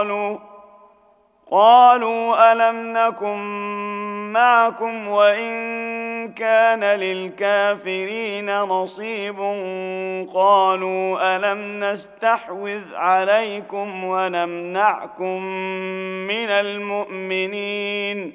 قالوا ألم نكن معكم وإن كان للكافرين نصيب قالوا ألم نستحوذ عليكم ونمنعكم من المؤمنين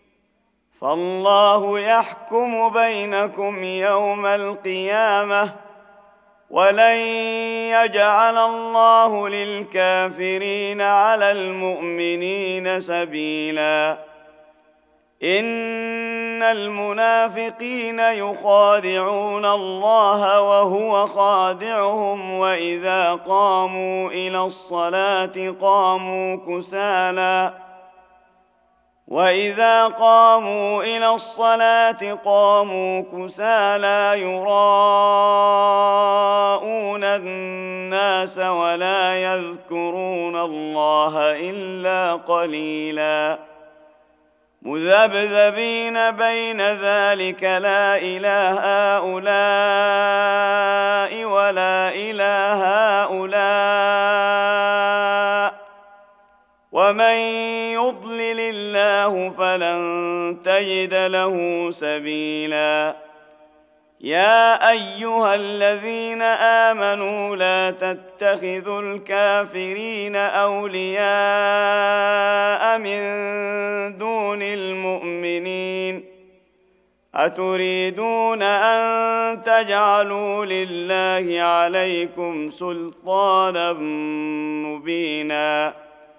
فالله يحكم بينكم يوم القيامة ولن يجعل الله للكافرين على المؤمنين سبيلا. إن المنافقين يخادعون الله وهو خادعهم وإذا قاموا إلى الصلاة قاموا كسالى يراءون الناس ولا يذكرون الله إلا قليلا مذبذبين بين ذلك لا إله هؤلاء ولا إله هؤلاء ومن يضلل الله فلن تجد له سبيلا. يا أيها الذين آمنوا لا تتخذوا الكافرين أولياء من دون المؤمنين أتريدون أن تجعلوا لله عليكم سلطانا مبينا.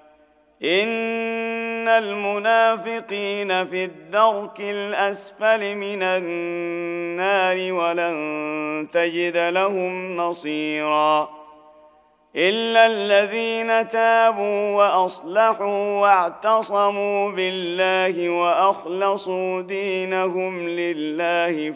إن المنافقين في الدرك الأسفل من النار ولن تجد لهم نصيرا إلا الذين تابوا وأصلحوا واعتصموا بالله وأخلصوا دينهم لله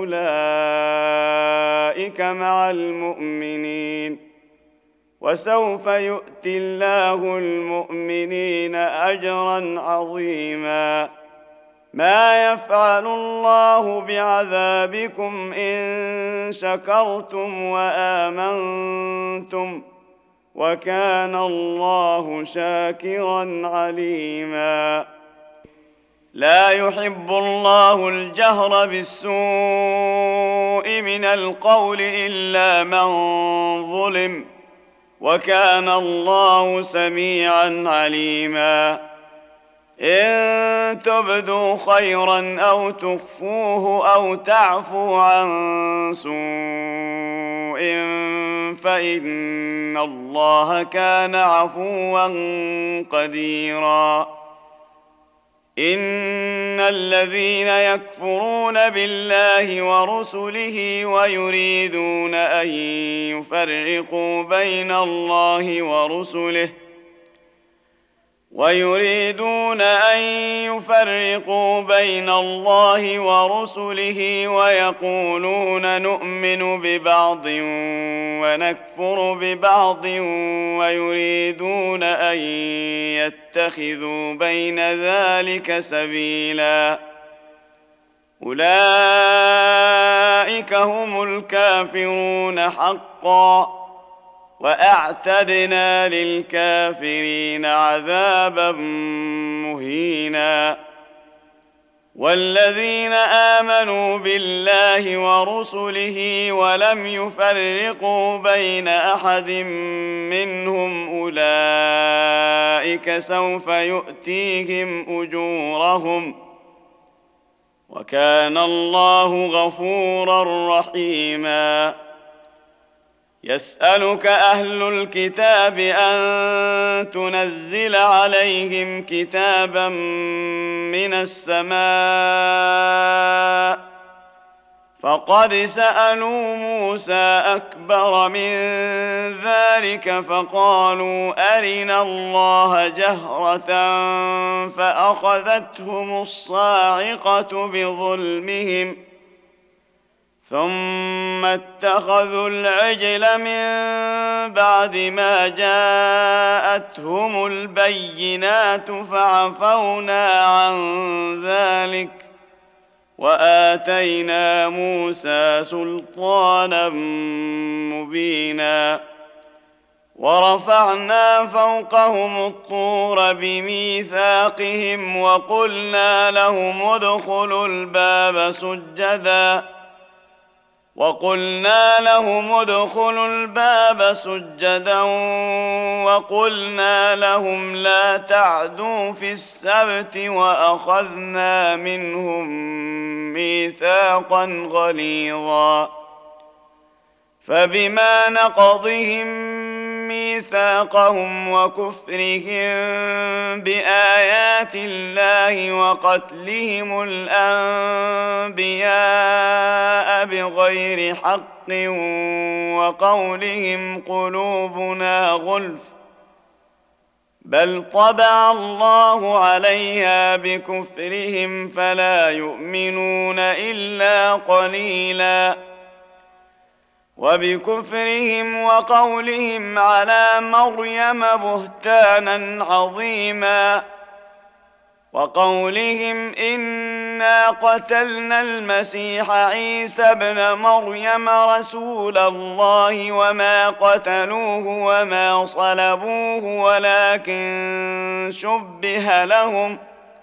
فأولئك مع المؤمنين وسوف يؤتي الله المؤمنين أجرا عظيما. ما يفعل الله بعذابكم إن شكرتم وآمنتم وكان الله شاكرا عليما. لا يحب الله الجهر بالسوء من القول إلا من ظلم وكان الله سميعا عليما. إن تبدوا خيرا أو تخفوه أو تعفوا عن سوء فإن الله كان عفوا قديرا. إن الذين يكفرون بالله ورسله ويريدون أن يفرقوا بين الله ورسله ويقولون نؤمن ببعض ونكفر ببعض ويريدون أن يتخذوا بين ذلك سبيلا أولئك هم الكافرون حقا وأعتدنا للكافرين عذابا مهينا. والذين آمنوا بالله ورسله ولم يفرقوا بين أحد منهم أولئك سوف يؤتيهم أجورهم وكان الله غفورا رحيما. يسألك أهل الكتاب أن تنزل عليهم كتابا من السماء فقد سألوا موسى أكبر من ذلك فقالوا أرنا الله جهرة فأخذتهم الصاعقة بظلمهم ثم اتخذوا العجل من بعد ما جاءتهم البينات فعفونا عن ذلك وآتينا موسى سلطانا مبينا ورفعنا فوقهم الطور بميثاقهم وقلنا لهم ادخلوا الباب سجدا وقلنا لهم لا تعدوا في السبت وأخذنا منهم ميثاقا غليظا فبما نقضهم ميثاقهم وكفرهم بآيات الله وقتلهم الأنبياء بغير حق وقولهم قلوبنا غلف بل طبع الله عليها بكفرهم فلا يؤمنون إلا قليلا وبكفرهم وقولهم على مريم بهتانا عظيما وقولهم إنا قتلنا المسيح عيسى ابن مريم رسول الله وما قتلوه وما صلبوه ولكن شبه لهم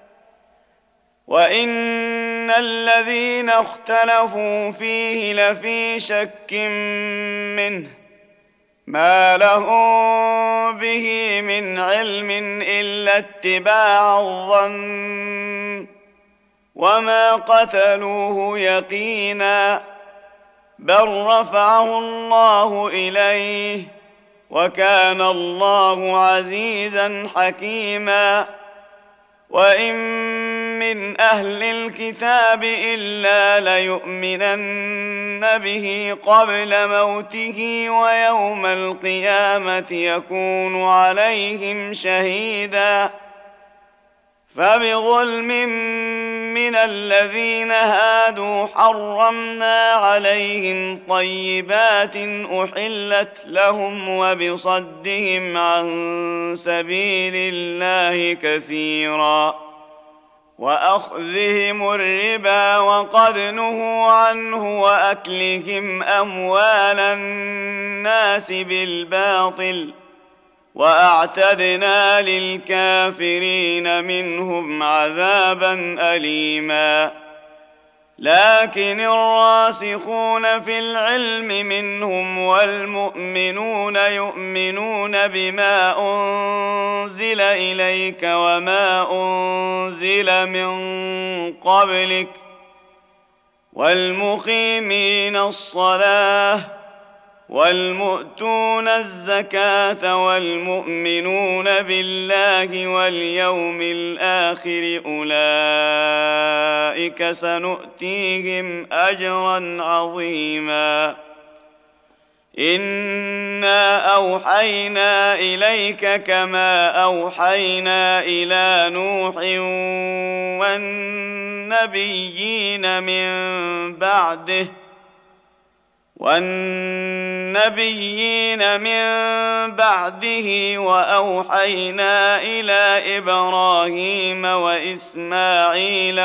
وإن الذين اختلفوا فيه لفي شك منه ما لهم به من علم إلا اتباع الظن وما قتلوه يقينا بل رفعه الله إليه وكان الله عزيزا حكيما وإن من أهل الكتاب إلا ليؤمنن به قبل موته ويوم القيامة يكون عليهم شهيدا فبظلم من الذين هادوا حرمنا عليهم طيبات أحلت لهم وبصدهم عن سبيل الله كثيرا وأخذهم الربا وقد نهوا عنه وأكلهم أموال الناس بالباطل وأعتدنا للكافرين منهم عذابا أليما لكن الراسخون في العلم منهم والمؤمنون يؤمنون بما أنزل إليك وما أنزل من قبلك والمقيمين الصلاة والمؤتون الزكاة والمؤمنون بالله واليوم الآخر أولئك سنؤتيهم أجرا عظيما إنا أوحينا إليك كما أوحينا إلى نوح والنبيين من بعده وأوحينا إلى إبراهيم وإسماعيل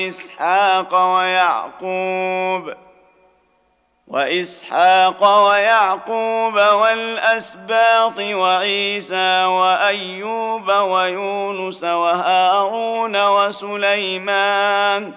وإسحاق ويعقوب والأسباط وعيسى وأيوب ويونس وهارون وسليمان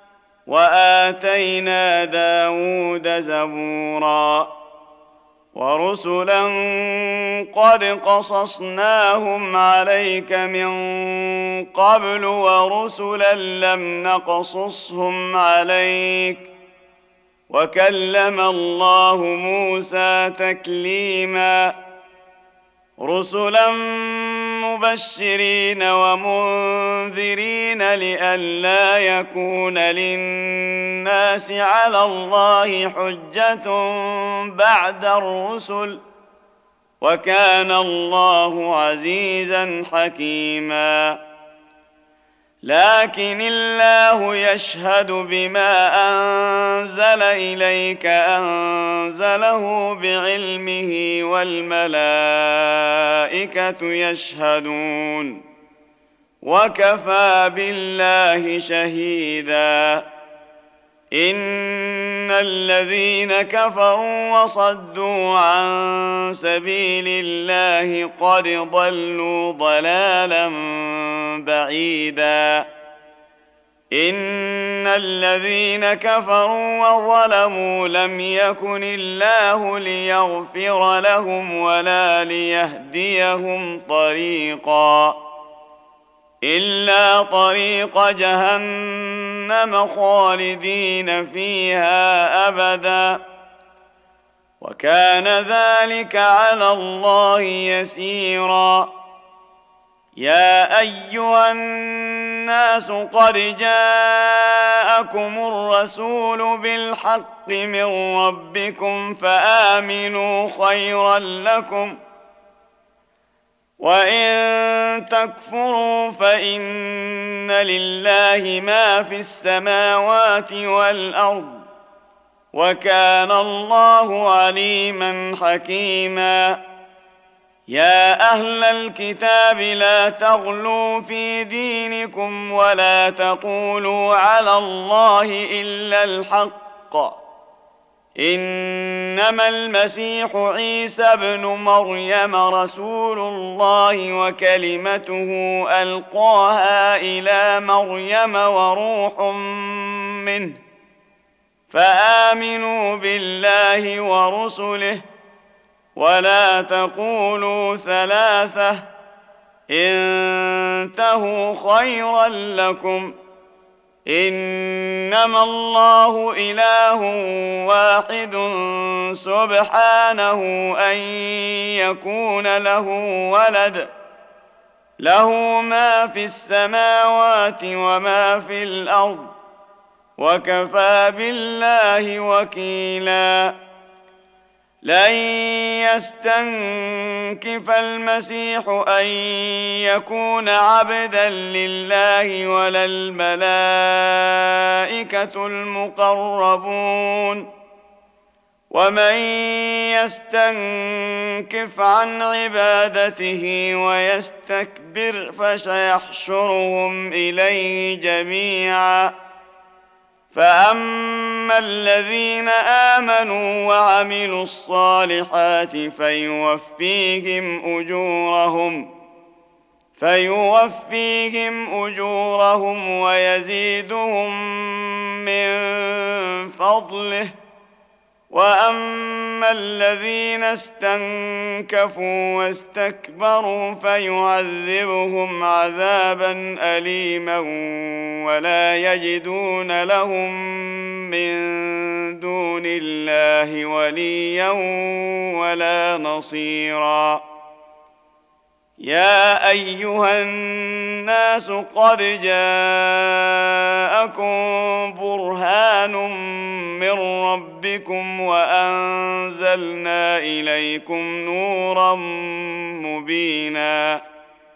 وآتينا داود زبورا ورسلا قد قصصناهم عليك من قبل ورسلا لم نقصصهم عليك وكلم الله موسى تكليما رسلا مبشرين ومنذرين لئلا يكون للناس على الله حجة بعد الرسل وكان الله عزيزا حكيما لكن الله يشهد بما أنزل إليك أنزله بعلمه والملائكة يشهدون وكفى بالله شهيدا إن الذين كفروا وصدوا عن سبيل الله قد ضلوا ضلالا بعيدا إن الذين كفروا وظلموا لم يكن الله ليغفر لهم ولا ليهديهم طريقا إلا طريق جهنم خالدين فيها أبدا وكان ذلك على الله يسيرا يا أيها الناس قد جاءكم الرسول بالحق من ربكم فآمنوا خيرا لكم وإن تكفروا فإن لله ما في السماوات والأرض وكان الله عليما حكيما يا أهل الكتاب لا تغلوا في دينكم ولا تقولوا على الله إلا الحق إنما المسيح عيسى ابن مريم رسول الله وكلمته ألقاها إلى مريم وروح منه فآمنوا بالله ورسله ولا تقولوا ثلاثة انتهوا خيرا لكم إنما الله إله واحد سبحانه أن يكون له ولد له ما في السماوات وما في الأرض وكفى بالله وكيلا لن يستنكف المسيح أن يكون عبدا لله ولا الملائكة المقربون ومن يستنكف عن عبادته ويستكبر فسيحشرهم إليه جميعا فأما الذين آمنوا وعملوا الصالحات فيوفيهم أجورهم ويزيدهم من فضله وأما الذين استنكفوا واستكبروا فيعذبهم عذابا أليما ولا يجدون لهم من دون الله وليا ولا نصيرا يا أيها الناس قد جاءكم برهان من ربكم وأنزلنا إليكم نورا مبينا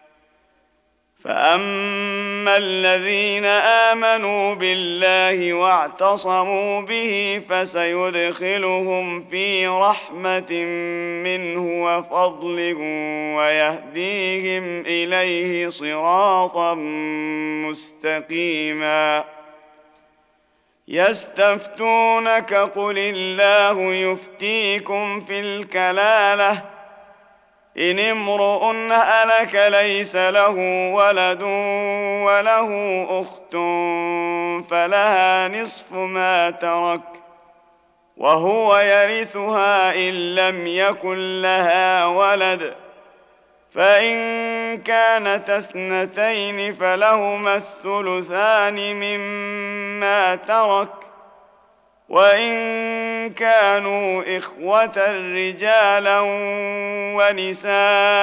فأما الذين آمنوا بالله واعتصموا به فسيدخلهم في رحمة منه وفضل ويهديهم إليه صراطا مستقيما يستفتونك قل الله يفتيكم في الكلالة إن امرؤ هلك ليس له ولد وله أخت فلها نصف ما ترك وهو يرثها إن لم يكن لها ولد فإن كانت اثنتين فلهما الثلثان مما ترك وإن كانوا إخوة رجالا ونساء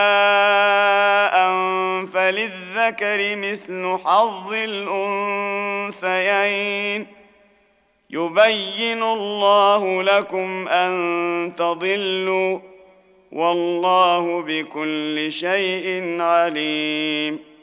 فللذكر مثل حظ الأنثيين يبين الله لكم أن تضلوا والله بكل شيء عليم